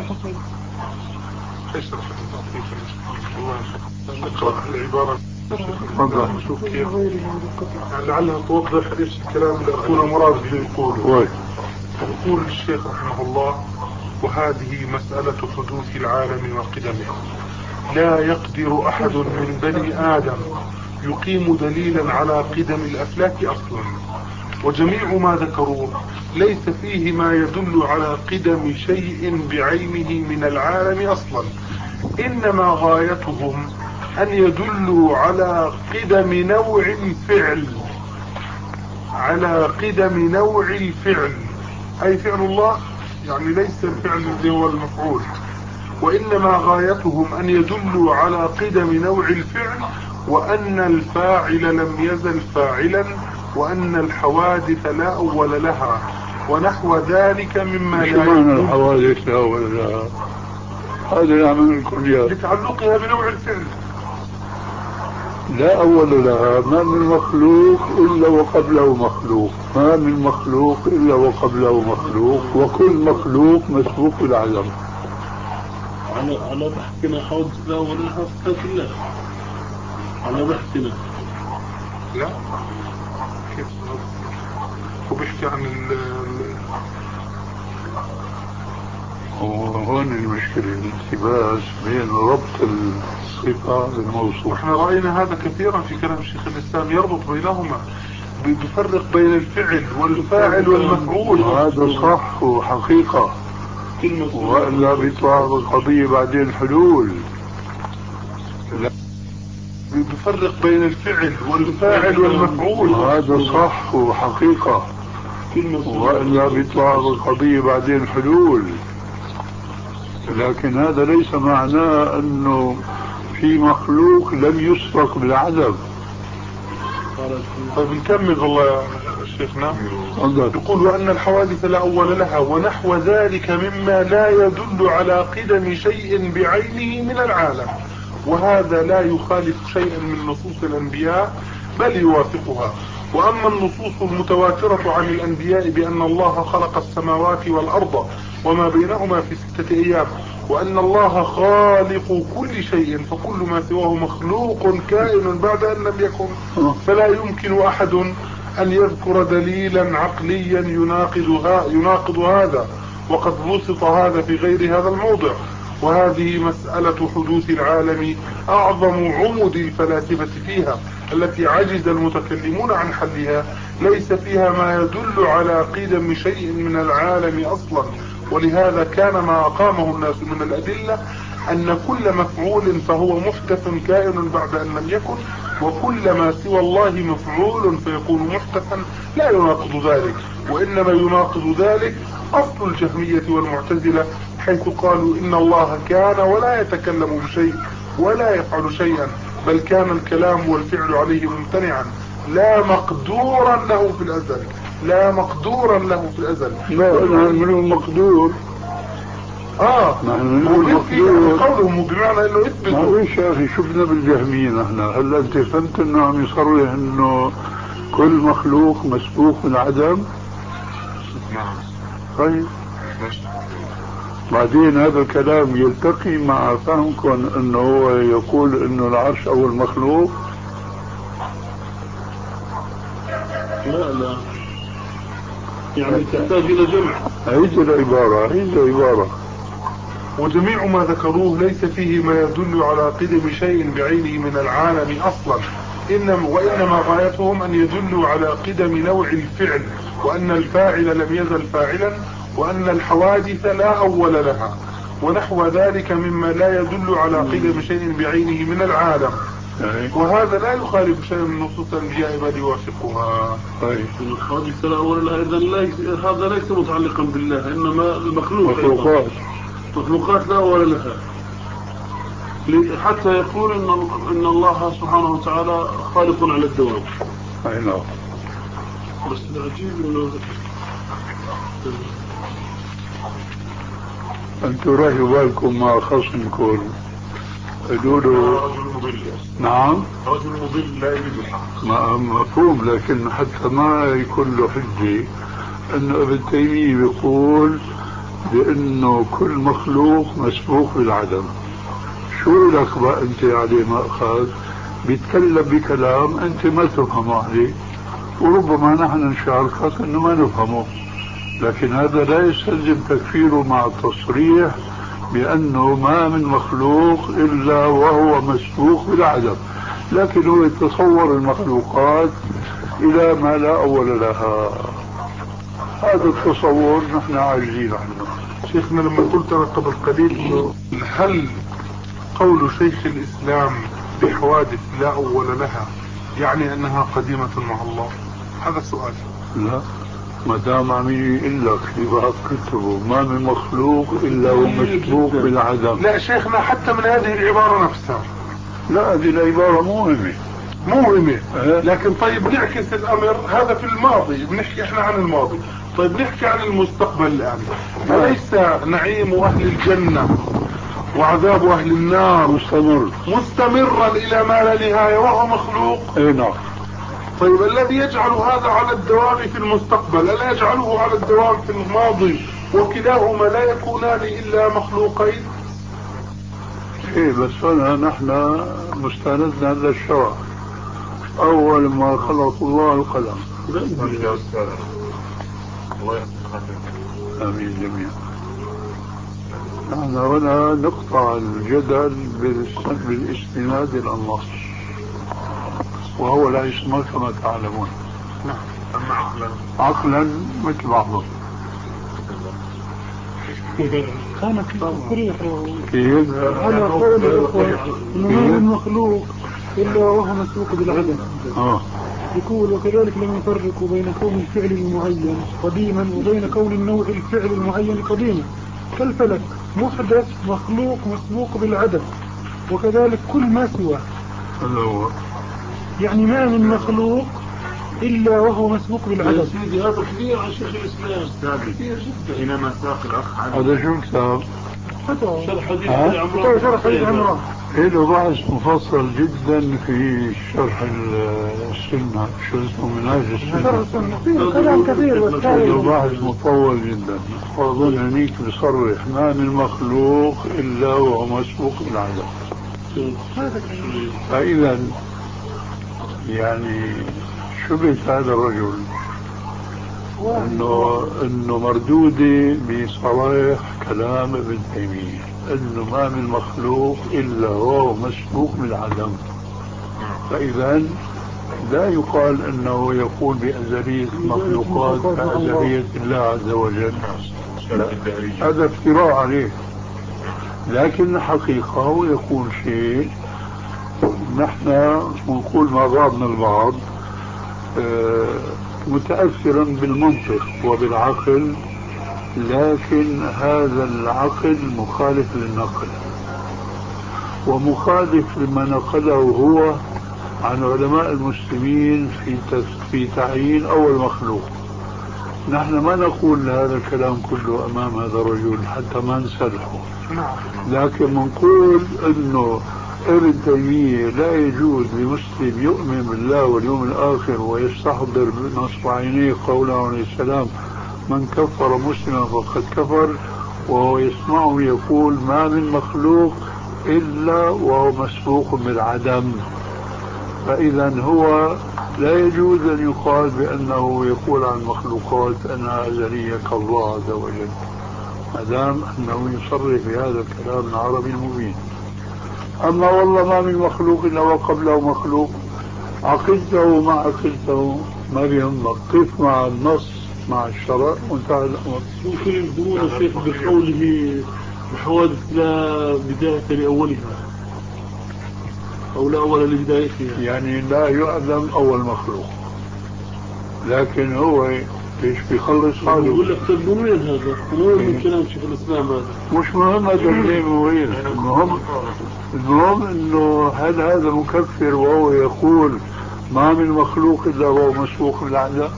اشرح اقرأ العبارة. تفضل. شوف كيف لعلها توضح ايش الكلام اللي اخونا مراد يقوله. يقول الشيخ رحمه الله: وهذه مسألة حدوث العالم وقدمه، لا يقدر احد من بني ادم يقيم دليلا على قدم الافلاك اصلا، وجميع ما ذكروه ليس فيه ما يدل على قدم شيء بعينه من العالم اصلا، انما غايتهم ان يدلوا على قدم نوع الفعل، على قدم نوع الفعل، اي فعل الله، يعني ليس الفعل الذي هو المفعول، وانما غايتهم ان يدلوا على قدم نوع الفعل، وان الفاعل لم يزل فاعلا، وان الحوادث لا اول لها، ونحو ذلك مما لا يدل. الحوادث لا اول لها هذا العمل الكليات لتعلقها بنوع الفعل. لا أول لها. ما من مخلوق إلا وقبله مخلوق، ما من مخلوق إلا وقبله مخلوق، وكل مخلوق مسبوق بالعدم. على على بحثنا حوادث لا أول لها صفات الله. على بحثنا لا كيف وبيحكي عن ال وهون المشكلة الالتباس بين ربط الصفة بالموصوف. احنا رأينا هذا كثيرا في كلام الشيخ الإسلام، يربط بينهما، بيفرق بين الفعل والفاعل والمفعول. هذا صح وحقيقة، وإلا بيطلع القضية بعدين حلول. لا بيفرق بين الفعل والفاعل والمفعول. هذا صح وحقيقة، وإلا بيطلع القضية بعدين حلول. لكن هذا ليس معناه أنه في مخلوق لم يسبق بالعدم. طيب نكمل والله يا شيخنا. تفضل. يقول وأن الحوادث لا أول لها ونحو ذلك مما لا يدل على قدم شيء بعينه من العالم، وهذا لا يخالف شيئا من نصوص الأنبياء بل يوافقها. وأما النصوص المتواترة عن الأنبياء بأن الله خلق السماوات والأرض وما بينهما في ستة أيام، وأن الله خالق كل شيء، فكل ما سواه مخلوق كائن بعد أن لم يكن، فلا يمكن أحد أن يذكر دليلا عقليا يناقض, يناقض هذا، وقد بسط هذا في غير هذا الموضع. وهذه مسألة حدوث العالم أعظم عمد الفلاسفة فيها، التي عجز المتكلمون عن حلها. ليس فيها ما يدل على قدم شيء من العالم أصلا، ولهذا كان ما أقامه الناس من الأدلة أن كل مفعول فهو محدث كائن بعد أن لم يكن، وكل ما سوى الله مفعول فيكون محدثا لا يناقض ذلك. وإنما يناقض ذلك أصل الجهمية والمعتزلة، حيث قالوا إن الله كان ولا يتكلم بشيء ولا يفعل شيئا، بل كان الكلام والفعل عليه ممتنعا لا مقدورا له في الأزل، لا مقدورا له في الأزل. لا نحن منه مقدور. اه نحن منه مقدور قولهم بمعنى انه يثبت. ما ايش يا اخي شفنا بالجهمية نحن. هلا انت فهمت انه عم يصرح انه كل مخلوق مسبوق من عدم؟ نعم. طيب بعدين هذا الكلام يلتقي مع فهمكم انه هو يقول انه العرش اول مخلوق؟ لا لا يعني تحتاج الى جمع. هيدي العبارة هيدي العبارة. وجميع ما ذكروه ليس فيه ما يدل على قدم شيء بعينه من العالم اصلا، إنما وانما غايتهم ان يدلوا على قدم نوع الفعل، وان الفاعل لم يزل فاعلا، وان الحوادث لا اول لها، ونحو ذلك مما لا يدل على قدم شيء بعينه من العالم. وهذا لا يخالف شيء من نصوص الانبياء بل يوافقها. طيب الحوادث لا اول لها، اذا ليس هذا ليس متعلقا بالله، انما المخلوق مخلوقات مخلوقات لا أول لها، حتى يقول إن, إن الله سبحانه وتعالى خالق على الدوام. أي نعم. بس العجيب إنه أنتوا راجعوا بالكم مع خصمكم قالوا رجل مضل. نعم رجل مضل لا يريد الحق. مفهوم، لكن حتى ما يكون له حجة أنه ابن تيمية بيقول بأنه كل مخلوق مسبوق بالعدم. شو لك بقى أنت عليه مأخذ؟ بيتكلم بكلام أنت ما تفهمه عليه، وربما نحن نشاركك أنه ما نفهمه، لكن هذا لا يستلزم تكفيره مع التصريح بأنه ما من مخلوق إلا وهو مسبوق بالعدم، لكن هو يتصور المخلوقات إلى ما لا أول لها. هذا التصور نحن عاجزين عنه. شيخنا لما قلت أنا قبل قليل هل قول شيخ الإسلام بحوادث لا أول لها يعني أنها قديمة مع الله؟ هذا سؤال. لا، ما دام عم يقول لك في بعض كتبه ما من مخلوق إلا ومسبوق بالعدم. لا شيخنا حتى من هذه العبارة نفسها. لا هذه العبارة مهمة مهمة أه؟ لكن طيب نعكس الأمر، هذا في الماضي بنحكي احنا عن الماضي، طيب نحكي عن المستقبل الآن. أليس نعيم أهل الجنة وعذاب أهل النار مستمر مستمرا إلى ما لا نهاية وهو مخلوق؟ اي نعم. طيب الذي يجعل هذا على الدوام في المستقبل ألا يجعله على الدوام في الماضي؟ وكلاهما لا يكونان إلا مخلوقين. ايه بس هنا نحن مستندنا للشرع. أول ما خلق الله القلم. الله يحفظك. آمين جميعا. نحن هنا نقطع الجدل بالاستناد إلى النص، وهو لا يسمى كما تعلمون. نعم. أما عقلا عقلا مثل بعضهم. كان في تصريح كيف؟ على قول الأخوة إنه ما من مخلوق إلا وهو مسبوق بالعدم. آه. يقول وكذلك لم يفرقوا بين كون الفعل المعين قديما وبين كون النوع الفعل المعين قديما، كالفلك محدث مخلوق مسبوق بالعدم، وكذلك كل ما سواه. هذا هو. يعني ما من مخلوق إلا وهو مسبوق يا بالعدم. سيدي هذا كبير عن شيخ الإسلام. كثير جدا. حينما ساق الأخ علي هذا شو كتاب؟ شرح حديث ها؟ عمران. شرح حديث عمران. له بحث مفصل جدا في شرح السنة، شو اسمه منهاج السنة. فيه كلام كثير له بحث مطول جدا، وأظن هنيك بصرح ما من مخلوق إلا وهو مسبوق بالعدم. فإذا يعني شبه هذا الرجل انه انه مردودة بصريح كلام ابن تيمية انه ما من مخلوق الا هو مسبوق بالعدم. فاذا لا يقال انه يقول بازلية المخلوقات كازلية الله عز وجل، هذا افتراء عليه. لكن الحقيقة هو يقول شيء نحن نقول مع بعضنا البعض متأثرا بالمنطق وبالعقل، لكن هذا العقل مخالف للنقل، ومخالف لما نقله هو عن علماء المسلمين في في تعيين أول مخلوق. نحن ما نقول هذا الكلام كله أمام هذا الرجل حتى ما نسلحه، لكن نقول أنه ابن تيمية لا يجوز لمسلم يؤمن بالله واليوم الآخر ويستحضر بنصب عينيه قوله عليه السلام من كفر مسلما فقد كفر، وهو يسمعه يقول ما من مخلوق إلا وهو مسبوق بالعدم. فإذا هو لا يجوز أن يقال بأنه يقول عن المخلوقات أنها أزلية كالله عز وجل، ما دام أنه يصرف بهذا الكلام العربي المبين. أما والله ما من مخلوق إلا وقبله مخلوق، عقلته ما عقلته ما بيهمك، قف مع النص مع الشرع وانتهى الأمر. ممكن يقولون الشيخ بقوله بحوادث لا بداية لأولها أو لا أول لبدايتها، يعني لا يعلم أول مخلوق، لكن هو ليش بيخلص حاله؟ يقول لك طب من وين هذا؟ من وين من كلام شيخ الإسلام هذا؟ مش مهم هذا منين وين، المهم المهم انه هل هذا مكفر وهو يقول ما من مخلوق الا وهو مسبوق بالعدم؟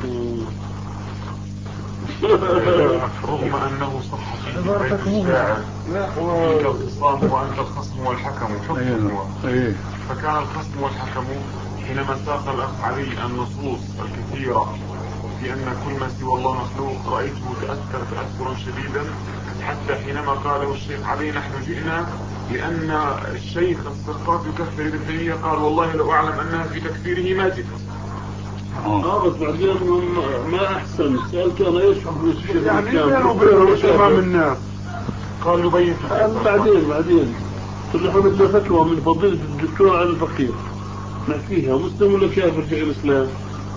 رغم انه صح في بيت الشاعر انت الخصام وانت الخصم والحكم حكمه. فكان الخصم والحكم حينما ساق الاخ علي النصوص الكثيره في ان كل ما سوى الله مخلوق رايته تاثر تاثرا شديدا، حتى حينما قاله الشيخ علي نحن جئنا لان الشيخ السقاط يكفر ابن تيميه، قال والله لو اعلم انها في تكفيره ما جئت. اه بس بعدين ما احسن سالت انا ايش حكم الشيخ يعني بينه وبينه امام الناس قال يبين بعدين بعدين كل احنا بدنا فتوى من فضيله الدكتور علي الفقير نحكيها مسلم ولا كافر في الاسلام؟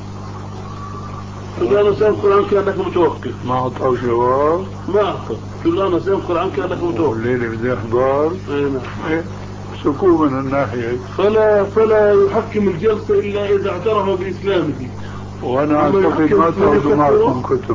قل انا سأنقل عنك انك متوقف. ما اعطاه جواب؟ ما اعطى. قل انا سأنقل عنك انك متوقف. الليله بدي احضر. اي نعم. ايه سكوت من الناحيه. فلا فلا يحكم الجلسه الا اذا اعترف باسلامه. وانا اعتقد ما تاخذوا معكم كتب.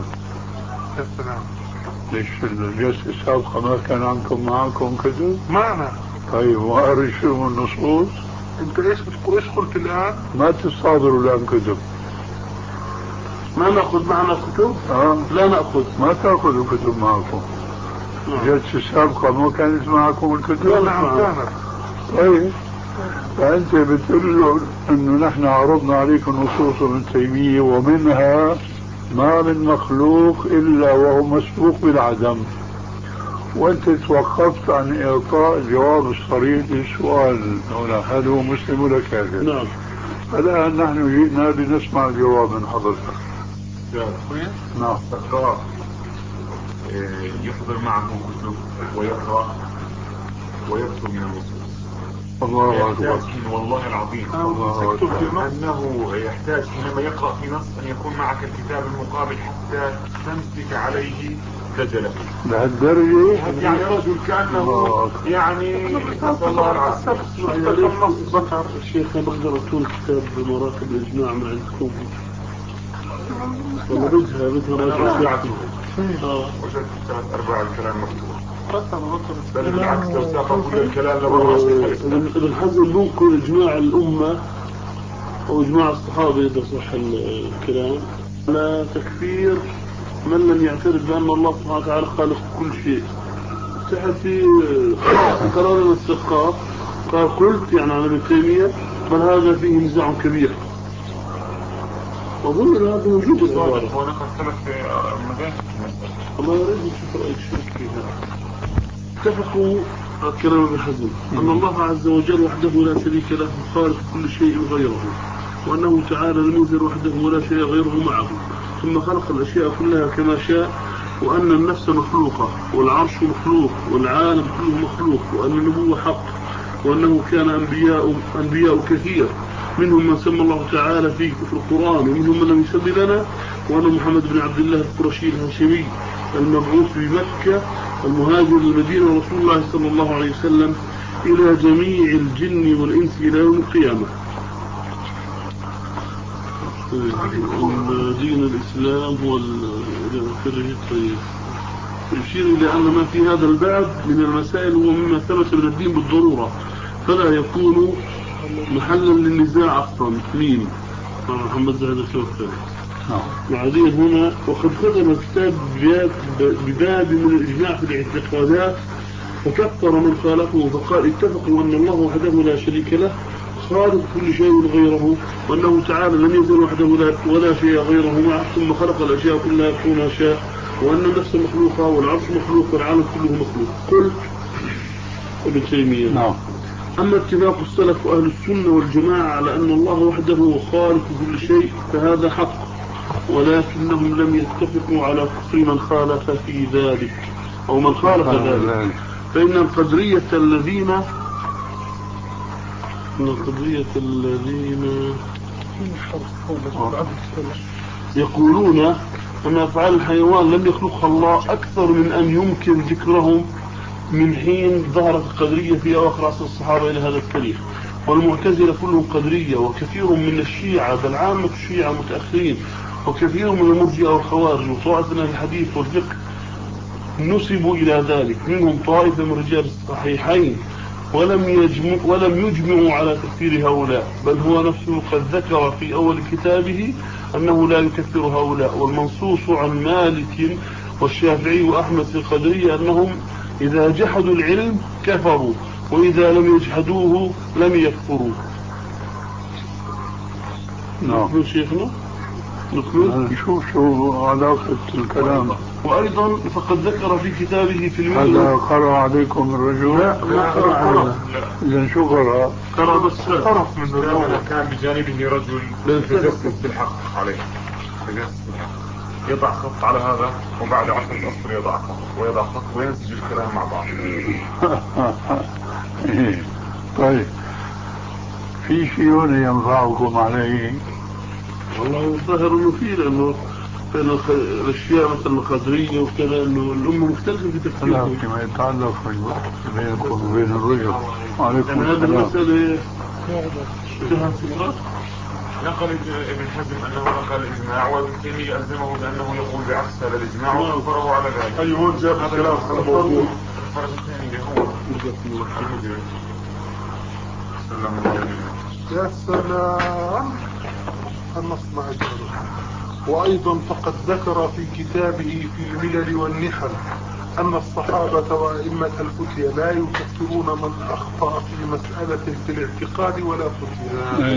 ليش الجلسه السابقه ما كان عندكم معكم كتب؟ معنا. طيب وقري شو من النصوص؟ انت ايش بتقول ايش قلت الان؟ ما تستحضروا الان كتب. ما نأخذ معنا كتب؟ آه. لا نأخذ. ما تأخذوا كتب معكم. الجلسة السابقة ما كانت معكم الكتب؟ لا نعم كانت. طيب فأنت بتقول له أنه نحن عرضنا عليك النصوص ابن تيمية ومنها ما من مخلوق إلا وهو مسبوق بالعدم، وأنت توقفت عن إعطاء الجواب الصريح للسؤال هنا هل هو مسلم ولا كافر؟ نعم. الآن نحن جئنا لنسمع الجواب من حضرتك. نعم. السقاط يحضر معه كتب ويقرأ ويكتب من النصوص. الله أكبر. والله العظيم الله أكبر. أنه يحتاج حينما يقرأ في نص أن يكون معك الكتاب المقابل حتى تمسك عليه دجله. لهالدرجة؟ يعني رجل كأنه يعني نسأل الله العافية. بكر الشيخ بقدر أتون كتاب بمراكب الإجماع من عندكم. والله بدها بدها رجعته. وجدت ثلاث أرباع الكلام مكتوب. بل بالعكس لو ساق كل الكلام لبرع الشيخ الإسلام. ابن حزم ممكن إجماع الأمة وإجماع الصحابة إذا صح الكلام لا تكفير من لم يعترف بأن الله سبحانه وتعالى خالق كل شيء. في قرار الاستحقاق قال قلت يعني عن ابن تيمية بل هذا فيه نزاع كبير. أظن هذا موجود العبارة. هو نقل ثلاث مذاهب. الله يريد نشوف رأيك شو فيها. اتفقوا كلام ابن حزم أن الله عز وجل وحده لا شريك له خالق كل شيء غيره، وأنه تعالى لم يزل وحده ولا شيء غيره معه، ثم خلق الأشياء كلها كما شاء، وأن النفس مخلوقة والعرش مخلوق والعالم كله مخلوق، وأن النبوة حق، وأنه كان أنبياء أنبياء كثير منهم من سمى الله تعالى في القرآن ومنهم من لم يسمي لنا، وأن محمد بن عبد الله القرشي الهاشمي المبعوث بمكة المهاجر للمدينة رسول الله صلى الله عليه وسلم إلى جميع الجن والإنس إلى يوم القيامة. دين الإسلام هو الطيب يشير إلى أن ما في هذا الباب من المسائل هو مما ثبت من الدين بالضرورة، فلا يكون محلا للنزاع أصلا. مين محمد زهد الشوكري بعدين هنا وقد ختم الكتاب بباب من الإجماع في الاعتقادات فكفر من خالفه فقال اتفقوا أن الله وحده لا شريك له خالق كل شيء غيره، وأنه تعالى لم يزل وحده ولا شيء غيره معه، ثم خلق الأشياء كلها كما شاء، وأن النفس مخلوقة والعرش مخلوق والعالم كله مخلوق. قلت ابن تيمية نعم. أما اتفاق السلف وأهل السنة والجماعة على أن الله وحده خالق كل شيء فهذا حق، ولكنهم لم يتفقوا على كفر من خالف في ذلك أو من خالف ذلك. فإن القدرية الذين من القدرية الذين يقولون أن أفعال الحيوان لم يخلقها الله أكثر من أن يمكن ذكرهم من حين ظهرت القدرية في أواخر عصر الصحابة إلى هذا التاريخ. والمعتزلة كلهم قدرية، وكثير من الشيعة بل عامة الشيعة متأخرين، وكثير من المرجئة والخوارج وطائفة من الحديث والفقه نسبوا إلى ذلك، منهم طائفة من رجال الصحيحين، ولم يجمع ولم يجمعوا على تكفير هؤلاء، بل هو نفسه قد ذكر في أول كتابه أنه لا يكفر هؤلاء. والمنصوص عن مالك والشافعي وأحمد في القدرية أنهم إذا جحدوا العلم كفروا، وإذا لم يجحدوه لم يكفروا. نعم شيخنا نشوف شو علاقة الكلام. وأيضا فقد ذكر في كتابه في المدن. هذا قرأ عليكم الرجل؟ لا ما قرأ علينا. إذن شو قرأ؟ قرأ بس طرف من الرجل كان بجانبه رجل يتجسس بالحق عليه، يتجسس بالحق، يضع خط على هذا وبعد عشرة أسطر يضع خط ويضع خط وينسج الكلام مع بعض. طيب في شيء هنا ينفعكم عليه؟ والله الظاهر انه فيه، لانه الاشياء مثل القدريه وكذا انه الامه مختلفه في تفكيرها فيما يتعلق بالبحث بينكم وبين الرجل. وعليكم يعني هذه المساله نقل ابن حزم انه نقل الاجماع، وابن تيمية الزمه بانه يقول بعكس هذا الاجماع وكفره على ذلك. اي هون جاب الكلام على الموضوع. الفرق الثاني اللي هو المجرم. يا سلام النص مع الجرم. وأيضا فقد ذكر في كتابه في الملل والنحل أن الصحابة وأئمة الفتية لا يكفرون من أخطأ في مسألة في الاعتقاد ولا فتية.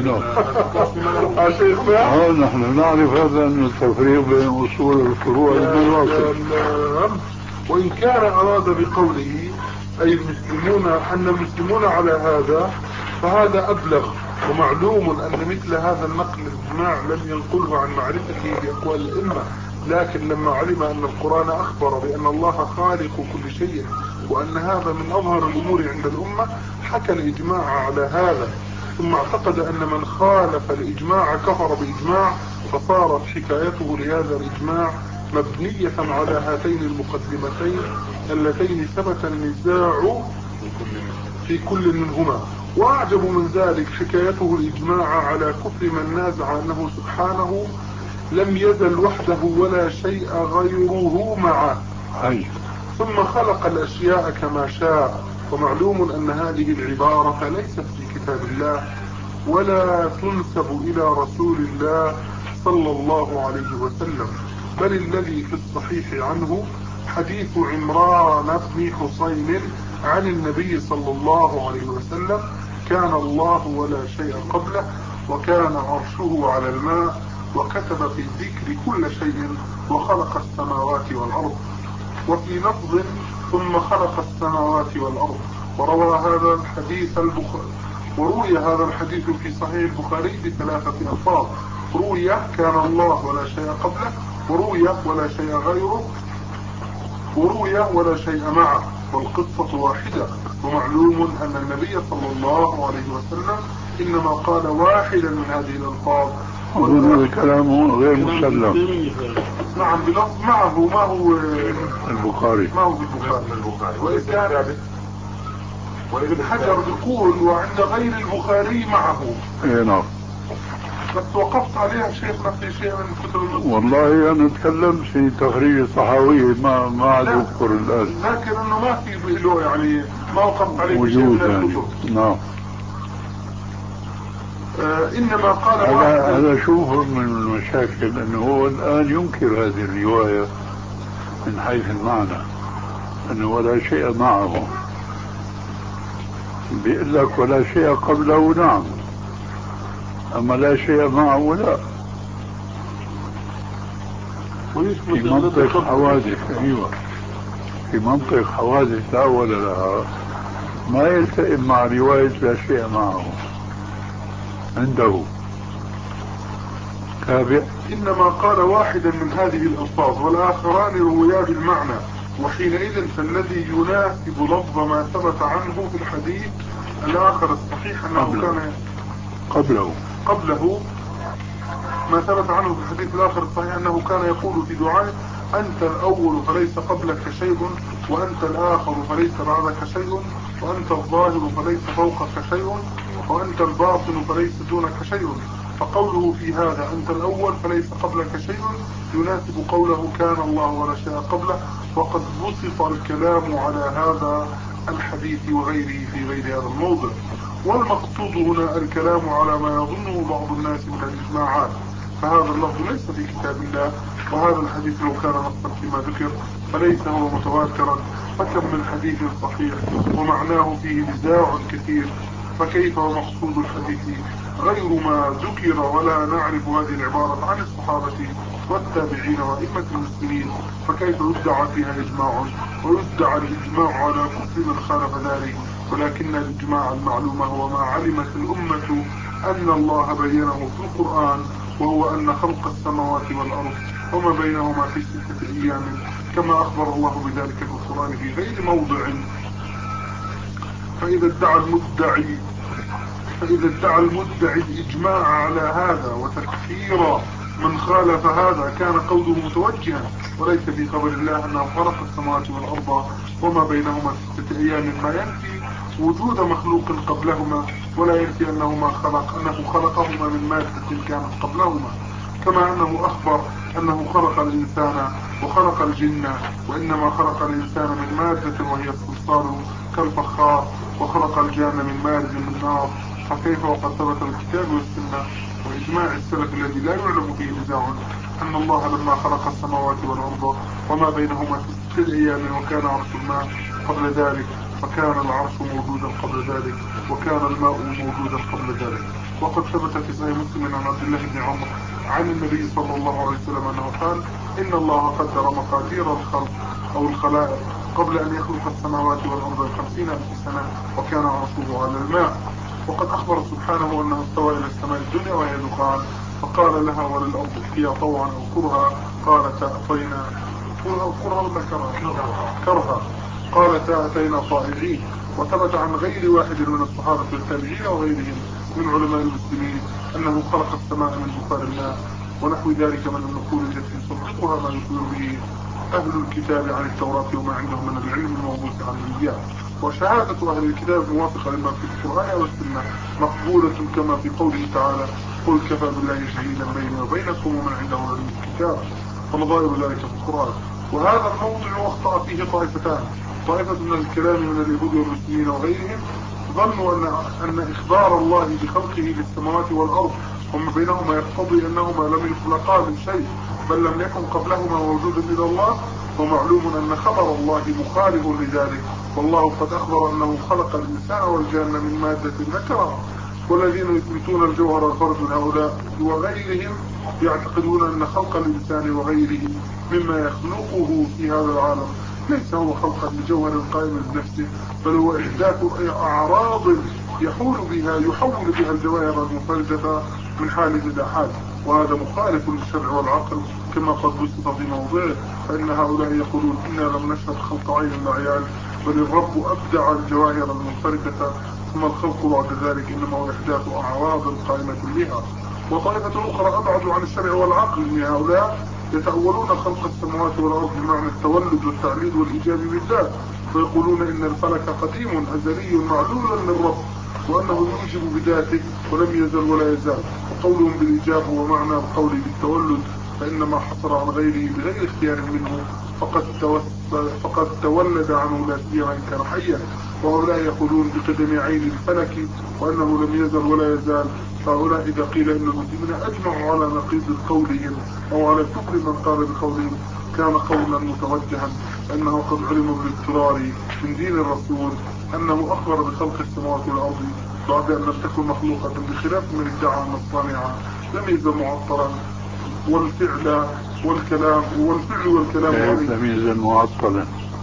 اه نحن نعرف هذا أن التفريق بين أصول الفروع والمواقف. وإن كان أراد بقوله أي المسلمون أن المسلمون على هذا فهذا أبلغ. ومعلوم أن مثل هذا النقل الإجماع لم ينقله عن معرفته بأقوال الأمة، لكن لما علم أن القرآن أخبر بأن الله خالق كل شيء وأن هذا من أظهر الأمور عند الأمة حكى الإجماع على هذا، ثم اعتقد أن من خالف الإجماع كفر بإجماع، فصارت حكايته لهذا الإجماع مبنية على هاتين المقدمتين اللتين ثبت النزاع في كل منهما. وأعجب من ذلك حكايته الإجماع على كفر من نازع أنه سبحانه لم يزل وحده ولا شيء غيره معه، ثم خلق الأشياء كما شاء. ومعلوم أن هذه العبارة ليست في كتاب الله ولا تنسب إلى رسول الله صلى الله عليه وسلم، بل الذي في الصحيح عنه حديث عمران بن حسين عن النبي صلى الله عليه وسلم: كان الله ولا شيء قبله، وكان عرشه على الماء، وكتب في الذكر كل شيء، وخلق السماوات والأرض. وفي لفظ: ثم خلق السماوات والأرض. وروى هذا الحديث البخاري وروي هذا الحديث في صحيح البخاري بثلاثة ألفاظ: روي كان الله ولا شيء قبله، وروي ولا شيء غيره، وروي ولا شيء معه، والقصة واحدة. ومعلوم أن النبي صلى الله عليه وسلم إنما قال واحدا من هذه الألفاظ. أظن كلامه غير مسلم. نعم بلفظ معه، ما هو البخاري، ما هو بالبخاري. وإذا وابن حجر يقول وعند غير البخاري معه. اي نعم. بس وقفت عليها شيخنا في شيء من كتب المسلم. والله انا تكلمت في تخريج الصحاوية، ما ما عاد اذكر الان، لكن انه ما في له يعني ما وقفت عليه في شيء من الكتب. نعم. آه انما قال هذا هذا شوف من المشاكل انه هو الان ينكر هذه الرواية من حيث المعنى، انه ولا شيء معه. بيقول لك ولا شيء قبله، نعم، اما لا شيء معه لا. في منطق حوادث، ايوه، في منطق حوادث لا ولا لها، ما يلتئم مع رواية لا شيء معه عنده. تابع. انما قال واحدا من هذه الالفاظ، والاخران رويا بالمعنى، وحينئذ فالذي يناسب لفظ ما ثبت عنه في الحديث الاخر الصحيح انه قبله. كان قبله قبله ما ثبت عنه في الحديث الاخر الصحيح انه كان يقول في دعائه: انت الاول فليس قبلك شيء، وانت الاخر فليس بعدك شيء، وانت الظاهر فليس فوقك شيء، وانت الباطن فليس دونك شيء. فقوله في هذا انت الاول فليس قبلك شيء يناسب قوله كان الله ولا شيء قبله، وقد بسط الكلام على هذا الحديث وغيره في غير هذا الموضع. والمقصود هنا الكلام على ما يظنه بعض الناس من الاجماعات، فهذا اللفظ ليس في كتاب الله، وهذا الحديث لو كان نصا فيما ذكر فليس هو متواترا، فكم من حديث صحيح ومعناه فيه نزاع كثير، فكيف ومقصود الحديث غير ما ذكر، ولا نعرف هذه العبارة عن الصحابة والتابعين وأئمة المسلمين، فكيف يدعى فيها إجماع ويدعى الإجماع على كل من خالف ذلك؟ ولكن الإجماع المعلوم هو ما علمت الأمة أن الله بينه في القرآن، وهو أن خلق السماوات والأرض وما بينهما في ستة أيام، كما أخبر الله بذلك في القرآن في غير موضع. فإذا ادعى المدعي فإذا ادعى المدعي الإجماع على هذا وتكفير من خالف هذا كان قوله متوجها، وليس في خبر الله أنه خلق السماوات والأرض وما بينهما في ستة أيام، ما ينفي وجود مخلوق قبلهما، ولا ينفي أنه ما خلق أنه خلقهما من مادة كانت قبلهما، كما أنه أخبر أنه خلق الإنسان وخلق الجن، وإنما خلق الإنسان من مادة وهي الصلصال كالفخار، وخلق الجان من مارج من نار. فكيف وقد ثبت الكتاب والسنة وإجماع السلف الذي لا يعلم فيه نزاع أن الله لما خلق السماوات والأرض وما بينهما في ست أيام وكان عرش الماء قبل ذلك، فكان العرش موجودا قبل ذلك، وكان الماء موجودا قبل ذلك. وقد ثبت في صحيح مسلم عن عبد الله بن عمر عن النبي صلى الله عليه وسلم أنه قال: إن الله قدر مقادير الخلق أو الخلائق قبل أن يخلق السماوات والأرض خمسين ألف سنة، وكان عرشه على الماء. وقد أخبر سبحانه أنه استوى إلى السماء الدنيا وهي دخان، فقال لها وللأرض ائتيا طوعا أو كرها، قالتا أتينا كرها ولا كرها؟ كرها. قالتا أتينا طائعين. وثبت عن غير واحد من الصحابة والتابعين وغيرهم من علماء المسلمين أنه خلق السماء من بخار الماء، ونحو ذلك من النقول التي يصدقها ما يخبر به أهل الكتاب عن التوراة وما عندهم من العلم الموضوع عن الأنبياء. وشهادة أهل الكتاب موافقة لما في القرآن والسنة مقبولة، كما في قوله تعالى: قل كفى بالله شهيدا بيني وبينكم ومن عنده علم الكتاب، ونظائر ذلك في القرآن. وهذا الموضع أخطأ فيه طائفتان: طائفة من الكلام من اليهود والمسلمين وغيرهم ظنوا أن أن إخبار الله بخلقه للسماوات والأرض وما بينهما يقتضي أنهما لم يخلقا من شيء بل لم يكن قبلهما موجودا إلى الله، ومعلوم أن خبر الله مخالف لذلك، والله قد أخبر أنه خلق الإنسان والجان من مادة نكرة. والذين يثبتون الجوهر الفرد من هؤلاء وغيرهم يعتقدون أن خلق الإنسان وغيره مما يخلقه في هذا العالم ليس هو خلقا لجوهر قائم بنفسه، بل هو إحداث أعراض يحول بها يحول بها الجواهر المنفردة من حال إلى حال، وهذا مخالف للشرع والعقل كما قد بسط في موضعه. فإن هؤلاء يقولون إنا لم نشهد خلق عين العيان، بل الرب أبدع الجواهر المنفردة، ثم الخلق بعد ذلك إنما هو إحداث أعراض قائمة بها. وطائفة أخرى أبعد عن الشرع والعقل من هؤلاء يتأولون خلق السماوات والأرض بمعنى التولد والتعليل والإيجاب بالذات، فيقولون إن الفلك قديم أزلي معلول للرب وأنه يوجب بذاته ولم يزل ولا يزال، وقولهم بالإيجاب هو معنى القول بالتولد، فإنما حصل عن غيره بغير اختيار منه فقد, فقد تولد عنه لا سيما إن كان حيا. وهؤلاء يقولون بقدم عين الفلك وأنه لم يزل ولا يزال. فهؤلاء إذا قيل إن المسلمين أجمعوا على نقيض قولهم أو على كفر من قال بقولهم كان قولا متوجها، أنه قد علم بالاضطرار من دين الرسول أنه أخبر بخلق السماوات والأرض بعد أن لم تكن مخلوقة، بخلاف من ادعى أن الصانعة لم يزل معطلا والفعل والكلام والفعل والكلام لم يزل معطلا.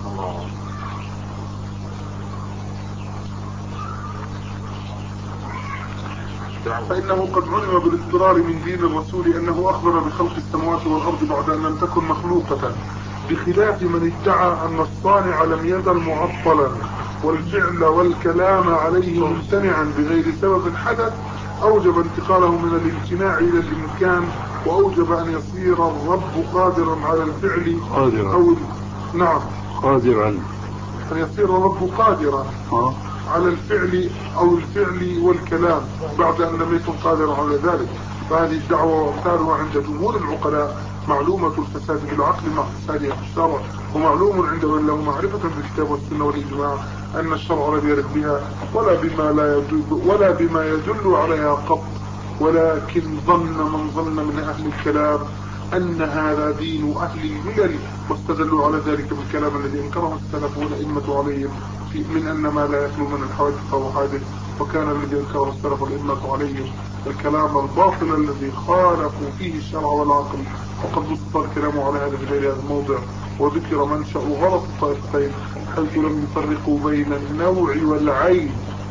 فإنه قد علم بالاضطرار من دين الرسول أنه أخبر بخلق السماوات والأرض بعد أن لم تكن مخلوقة، بخلاف من ادعى أن الصانع لم يزل معطلا والفعل والكلام عليه ممتنعا بغير سبب حدث أوجب انتقاله من الامتناع إلى الإمكان، وأوجب أن يصير الرب قادرا على الفعل قادرا أو نعم قادرا أن يصير الرب قادرا أه؟ على الفعل أو الفعل والكلام بعد أن لم يكن قادرا على ذلك. فهذه الدعوة وأمثالها عند جمهور العقلاء معلومة الفساد بالعقل مع فسادها في الشرع، ومعلوم عند من له معرفة بالكتاب والسنة والإجماع أن الشرع لم يرد بها ولا بما لا يدل ولا بما يدل عليها قط، ولكن ظن من ظن من أهل الكلام أن هذا دين أهل الملل، واستدلوا على ذلك بالكلام الذي انكره السلف والأئمة عليهم من أن ما لا يخلو من الحوادث فهو حادث، وكان الذي انكره السلف والأئمة عليهم الكلام الباطل الذي خالفوا فيه الشرع والعقل. وقد بسط الكلام على هذا في غير هذا الموضع، وذكر منشأ غلط الطائفتين حيث لم يفرقوا بين النوع والعين،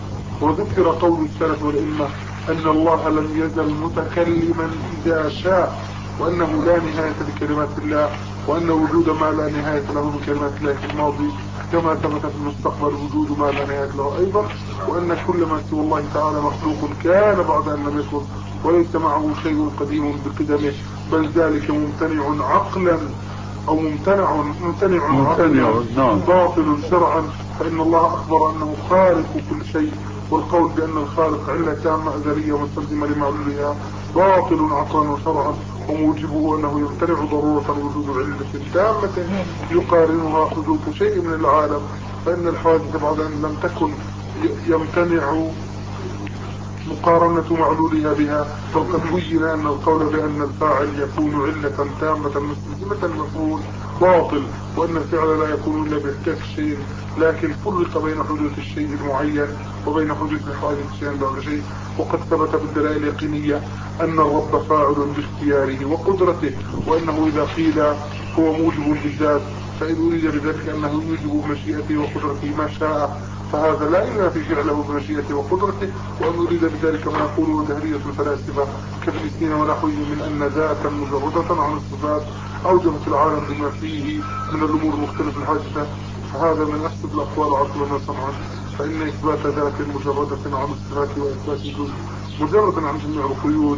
وذكر قول السلف والأئمة أن الله لم يزل متكلما إذا شاء، وأنه لا نهاية لكلمات الله، وأن وجود ما لا نهاية له من كلمات الله في الماضي كما ثبت في المستقبل وجود ما لا نهاية له أيضا، وأن كل ما سوى الله تعالى مخلوق كان بعد أن لم يكن، وليس معه شيء قديم بقدمه، بل ذلك ممتنع عقلا أو ممتنع ممتنع عقلا باطل شرعا، فإن الله أخبر أنه خالق كل شيء، والقول بأن الخالق علة تامة أزلية مستلزمة لمعلولها باطل عقلا وشرعا، وموجبه أنه يمتنع ضرورة وجود علة تامة يقارنها حدوث شيء من العالم، فإن الحوادث بعد أن لم تكن يمتنع مقارنة معلولها بها، بل قد بين أن القول بأن الفاعل يكون علة تامة مستلزمة المفعول باطل، وأن الفعل لا يكون إلا باحداث الشيء، لكن فرق بين حدوث الشيء المعين وبين حدوث الحوادث شيئا بعد شيء. وقد ثبت بالدلائل اليقينية أن الرب فاعل باختياره وقدرته، وأنه إذا قيل هو موجب بالذات فإن أريد بذلك أنه يوجب بمشيئته وقدرته ما شاء، فهذا لا ينافي فعله بمشيئته وقدرته. وأن أريد بذلك ما يقوله دهرية الفلاسفة كابن سينا ونحوه من أن ذاتا مجردة عن الصفات أوجبت العالم بما فيه من الأمور المختلفة الحادثة، فهذا من أحسب الأقوال عقلا وسمعا، فإن إثبات ذات مجردة عن الصفات وإثبات مجرد عن جميع القيود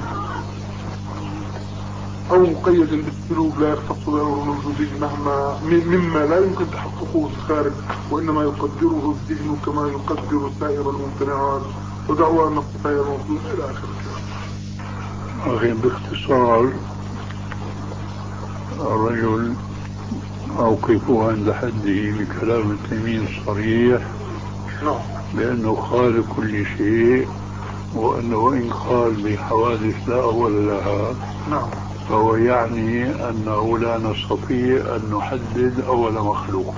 أو مقيد بالسلوب لا يختص بأمر الوجود مهما مما لا يمكن تحققه في الخارج، وإنما يقدره الذهن كما يقدر سائر الممتنعات، ودعوى أن الصفات الموجود إلى آخره. أخي باختصار الرجل أوقفه عند حده بكلام تيمي صريح بأنه خالق كل شيء، وأنه وإن قال بحوادث لا أول لها نعم فهو يعني أنه لا نستطيع أن نحدد أول مخلوق،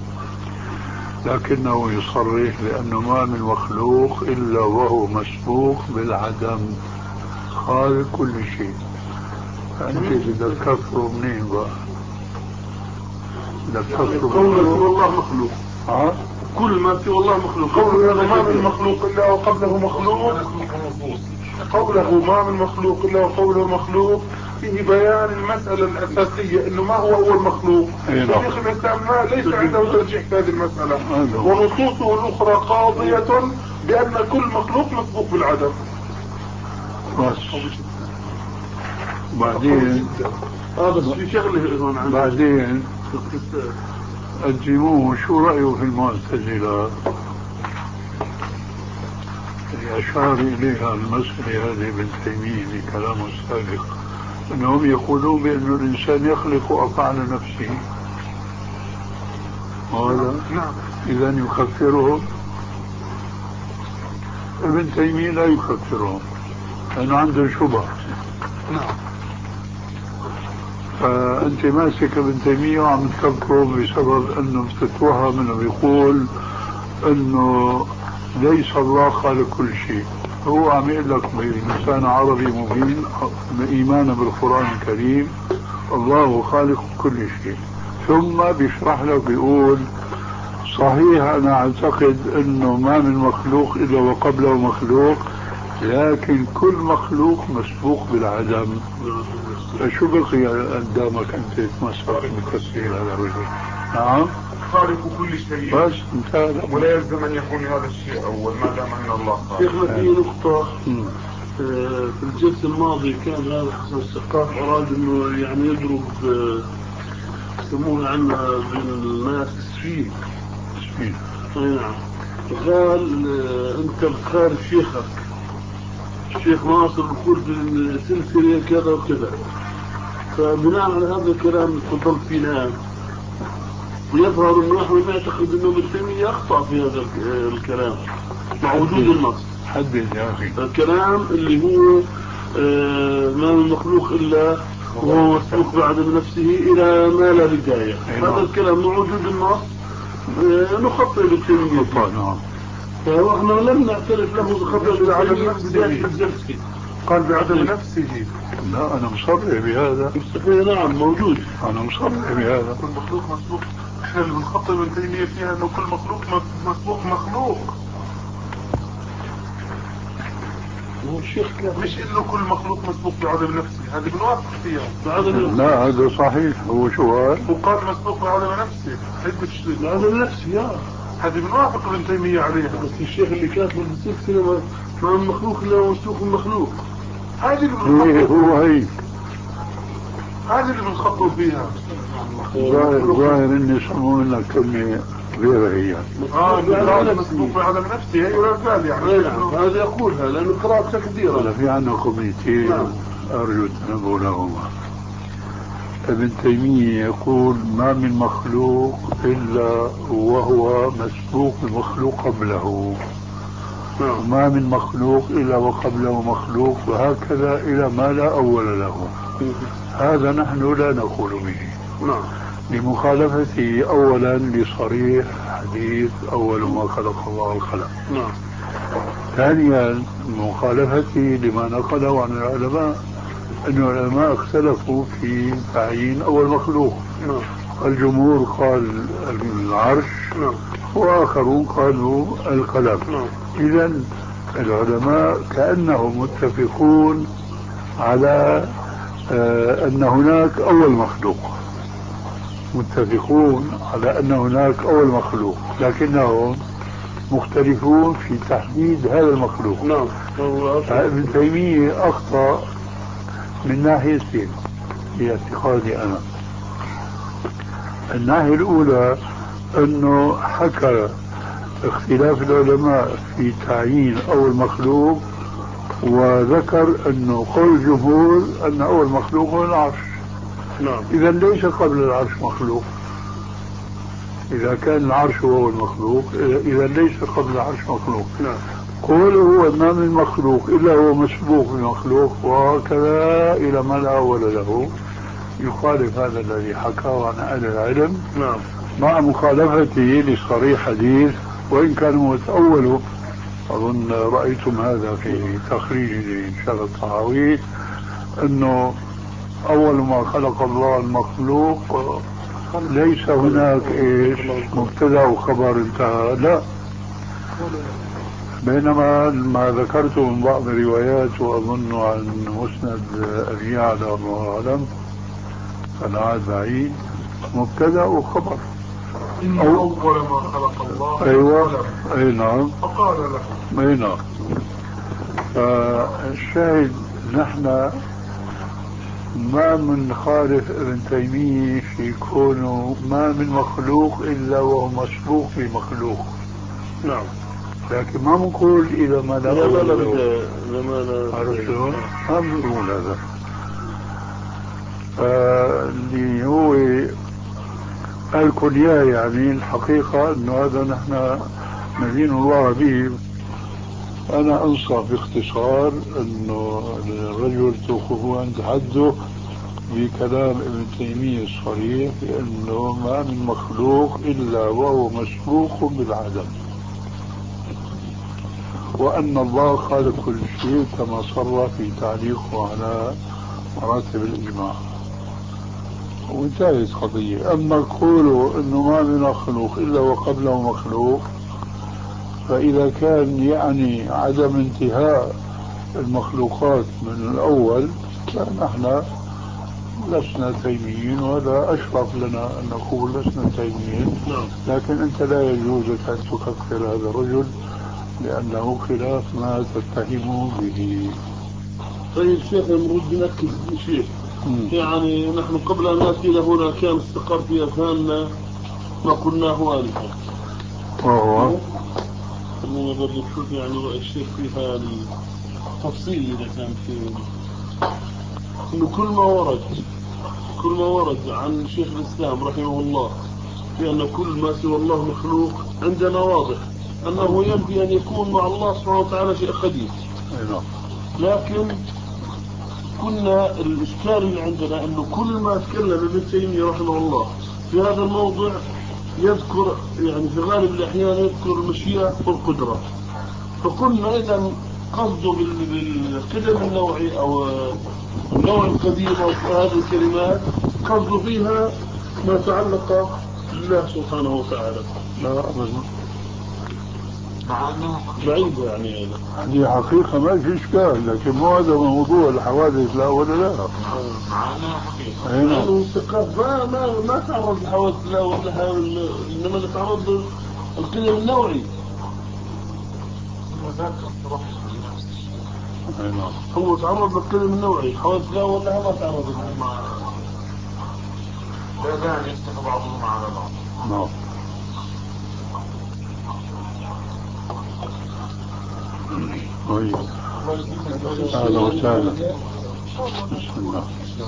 لكنه يصرح بأنه ما من مخلوق إلا وهو مسبوق بالعدم، خالق كل شيء. فأنت بدك تكفره منين بقى؟ بدك تكفره قول سوى الله مخلوق. ها؟ كل ما سوى الله مخلوق. قوله ما من مخلوق إلا وقبله مخلوق، قوله ما من مخلوق إلا وقبله مخلوق فيه بيان المسألة الأساسية إنه ما هو أول مخلوق. شيخ الإسلام ليس عنده ترجيح في هذه المسألة، ونصوصه الأخرى قاضية بأن كل مخلوق مسبوق بالعدم. بس بعدين اه بس في شغله هون عندنا. بعدين الجمهور شو رأيه في المعتزلة اللي أشار إليها المسألة هذه ابن تيمية في كلامه السابق، أنهم يقولون بأن الإنسان يخلق أفعال نفسه، وهذا نعم إذا يكفرهم. ابن تيمية لا يكفرهم لأنه عنده شبهة. نعم فأنت ماسك ابن تيمية وعم تكفره بسبب أنه بتتوهم أنه بيقول أنه ليس الله خالق كل شيء. هو عم يقول لك بلسان عربي مبين إيمانا بالقرآن الكريم الله خالق كل شيء، ثم بيشرح لك بيقول صحيح أنا أعتقد أنه ما من مخلوق إلا وقبله مخلوق، لكن كل مخلوق مسبوق بالعدم. فشو بقي قدامك أنت تتمسك بتفسير هذا الرجل؟ نعم خالق كل شيء بس انتهى، ولا يلزم أن يكون هذا الشيء أول ما دام أن الله خالق. شيخنا في نقطة في الجلسة الماضي كان هذا حسن السقاف أراد إنه يعني يضرب يسمونه عنا بالناس سفين. سفين نعم. قال أنت بتخالف شيخك الشيخ ناصر الخلد سلسلة كذا وكذا، فبناء على هذا الكلام اللي تفضلت فيه الآن ويظهر انه احنا نعتقد انه ابن تيمية اخطأ في هذا الكلام مع وجود النص. حدد يا اخي. الكلام اللي هو آه ما من مخلوق الا وهو مسبوق بعدم نفسه الى ما لا بداية. هذا الكلام مع وجود النص آه نخطئ ابن تيمية. نعم. فاحنا لم نعترف له بخطأ بعدم نفسه. قال بعدم نفسه. لا أنا مصرح بهذا. نعم موجود. أنا مصرح بهذا. كل مخلوق مسبوق. احنا اللي بنخطئ ابن تيمية فيها انه كل مخلوق مسبوق مخلوق. الشيخ مش انه كل مخلوق مسبوق بعدم نفسه، هذه بنوافق فيها. بعدم لا هذا صحيح. هو شو قال؟ وقال مسبوق بعدم نفسه. بعدم نفسه يا هذه بنوافق ابن تيمية عليها. بس الشيخ اللي كاتب السلسلة ما من مخلوق الا مسبوق المخلوق. هذه اللي بنخطئ. هو هي هذه اللي بنخطئ فيها. ظاهر ظاهر اني سمعوا لنا كلمة غير هي. اه لا مسبوق بعدم نفسه هي ولا قال يعني. نعم هذا يقولها لأنه قراءة كثيرة. ولا في عنا قضيتين أرجو التنبؤ لهما. ابن تيمية يقول ما من مخلوق إلا وهو مسبوق بمخلوق قبله، وما من مخلوق إلا وقبله مخلوق، وهكذا إلى ما لا أول له. هذا نحن لا نقول به. نعم. لمخالفته أولا لصريح حديث أول ما خلق الله الخلق. نعم. ثانيا مخالفته لما نقله عن العلماء أن العلماء اختلفوا في تعيين أول مخلوق. نعم. الجمهور قال العرش. نعم. وآخرون قالوا القلم. نعم. إذن العلماء كأنهم متفقون على آه أن هناك أول مخلوق، متفقون على أن هناك أول مخلوق، لكنهم مختلفون في تحديد هذا المخلوق. نعم. ابن تيمية أخطأ من ناحيتين في اعتقادي أنا. الناحية الأولى أنه حكى اختلاف العلماء في تعيين أول مخلوق، وذكر أنه قول الجمهور أن أول مخلوق هو العرش. نعم. إذا ليس قبل العرش مخلوق. إذا كان العرش هو المخلوق إذا ليس قبل العرش مخلوق. نعم. قوله هو ما من مخلوق إلا هو مسبوق بمخلوق وهكذا إلى ما لا أول له يخالف هذا الذي حكاه عن أهل العلم. نعم. مع مخالفته لصريح حديث وإن كان متأول. أظن رأيتم هذا في تخريج لشرح الطحاوي أنه أول ما خلق الله المخلوق ليس هناك إيش مبتدأ وخبر انتهى، لا. بينما ما ذكرته من بعض الروايات وأظن عن مسند أبي يعلى الله أعلم فالعاد بعيد مبتدأ وخبر. إن أول ما خلق الله أيوة. أي نعم. فقال له. أي نعم. فالشاهد نحن ما من خالف ابن تيمية في كونه ما من مخلوق إلا وهو مسبوق بمخلوق. نعم. لكن ما بنقول إذا ما لا لا لا لا لا ما لا عرفتوا؟ ما بنقول هذا. اللي هو الكلية يعني الحقيقة أنه هذا نحن ندين الله به. أنا أنصح باختصار أنه الرجل توقفوا عند حده بكلام ابن تيمية الصريح بأنه ما من مخلوق إلا وهو مسبوق بالعدم، وأن الله خالق كل شيء كما صرح في تعليقه على مراتب الإجماع وانتهت قضية. أما قوله أنه ما من مخلوق إلا وقبله مخلوق فإذا كان يعني عدم انتهاء المخلوقات من الأول فنحن لسنا تيميين، وهذا أشرف لنا أن نقول لسنا تيميين. لكن أنت لا يجوز لك أن تكفر هذا الرجل لأنه خلاف ما تتهم به. طيب شيخ نريد نركز شيء. يعني نحن قبل أن نأتي لهنا كان استقر في أذهاننا ما قلناه آنفا. وهو خلينا نقول نشوف يعني الشيخ فيها التفصيل إذا كان فيه إنه كل ما ورد كل ما ورد عن شيخ الإسلام رحمه الله في أن كل ما سوى الله مخلوق عندنا واضح أنه ينبغي أن يكون مع الله سبحانه وتعالى شيء خديث. لكن كنا الإشكال اللي عندنا أنه كل ما تكلم ابن تيمية رحمه الله في هذا الموضوع يذكر يعني في غالب الأحيان يذكر المشيئة والقدرة. فقلنا إذا قصده بالقدم النوعي أو النوع القديم أو هذه الكلمات قصده فيها ما تعلق بالله سبحانه وتعالى. لا أبدا بعيد يعني هذه حقيقة ما في إشكال، لكن مو هذا موضوع الحوادث لا ولا لا. معنا حقيقة لأنه الثقافة ما ما ما تعرض الحوادث لا ولا إنما نتعرض القدم النوعي. هو تعرض للقدم النوعي حوادث لا ولا ما تعرض مع لا لا يستقى بعضهم على بعض. نعم. طيب أهلا وسهلا. بسم الله.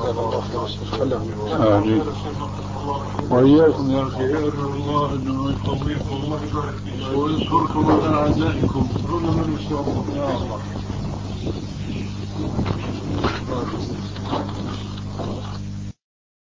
آمين. وإياكم يا أخي أرجو الله أنه يقويكم وينصركم على أعدائكم. إن شاء الله يا الله.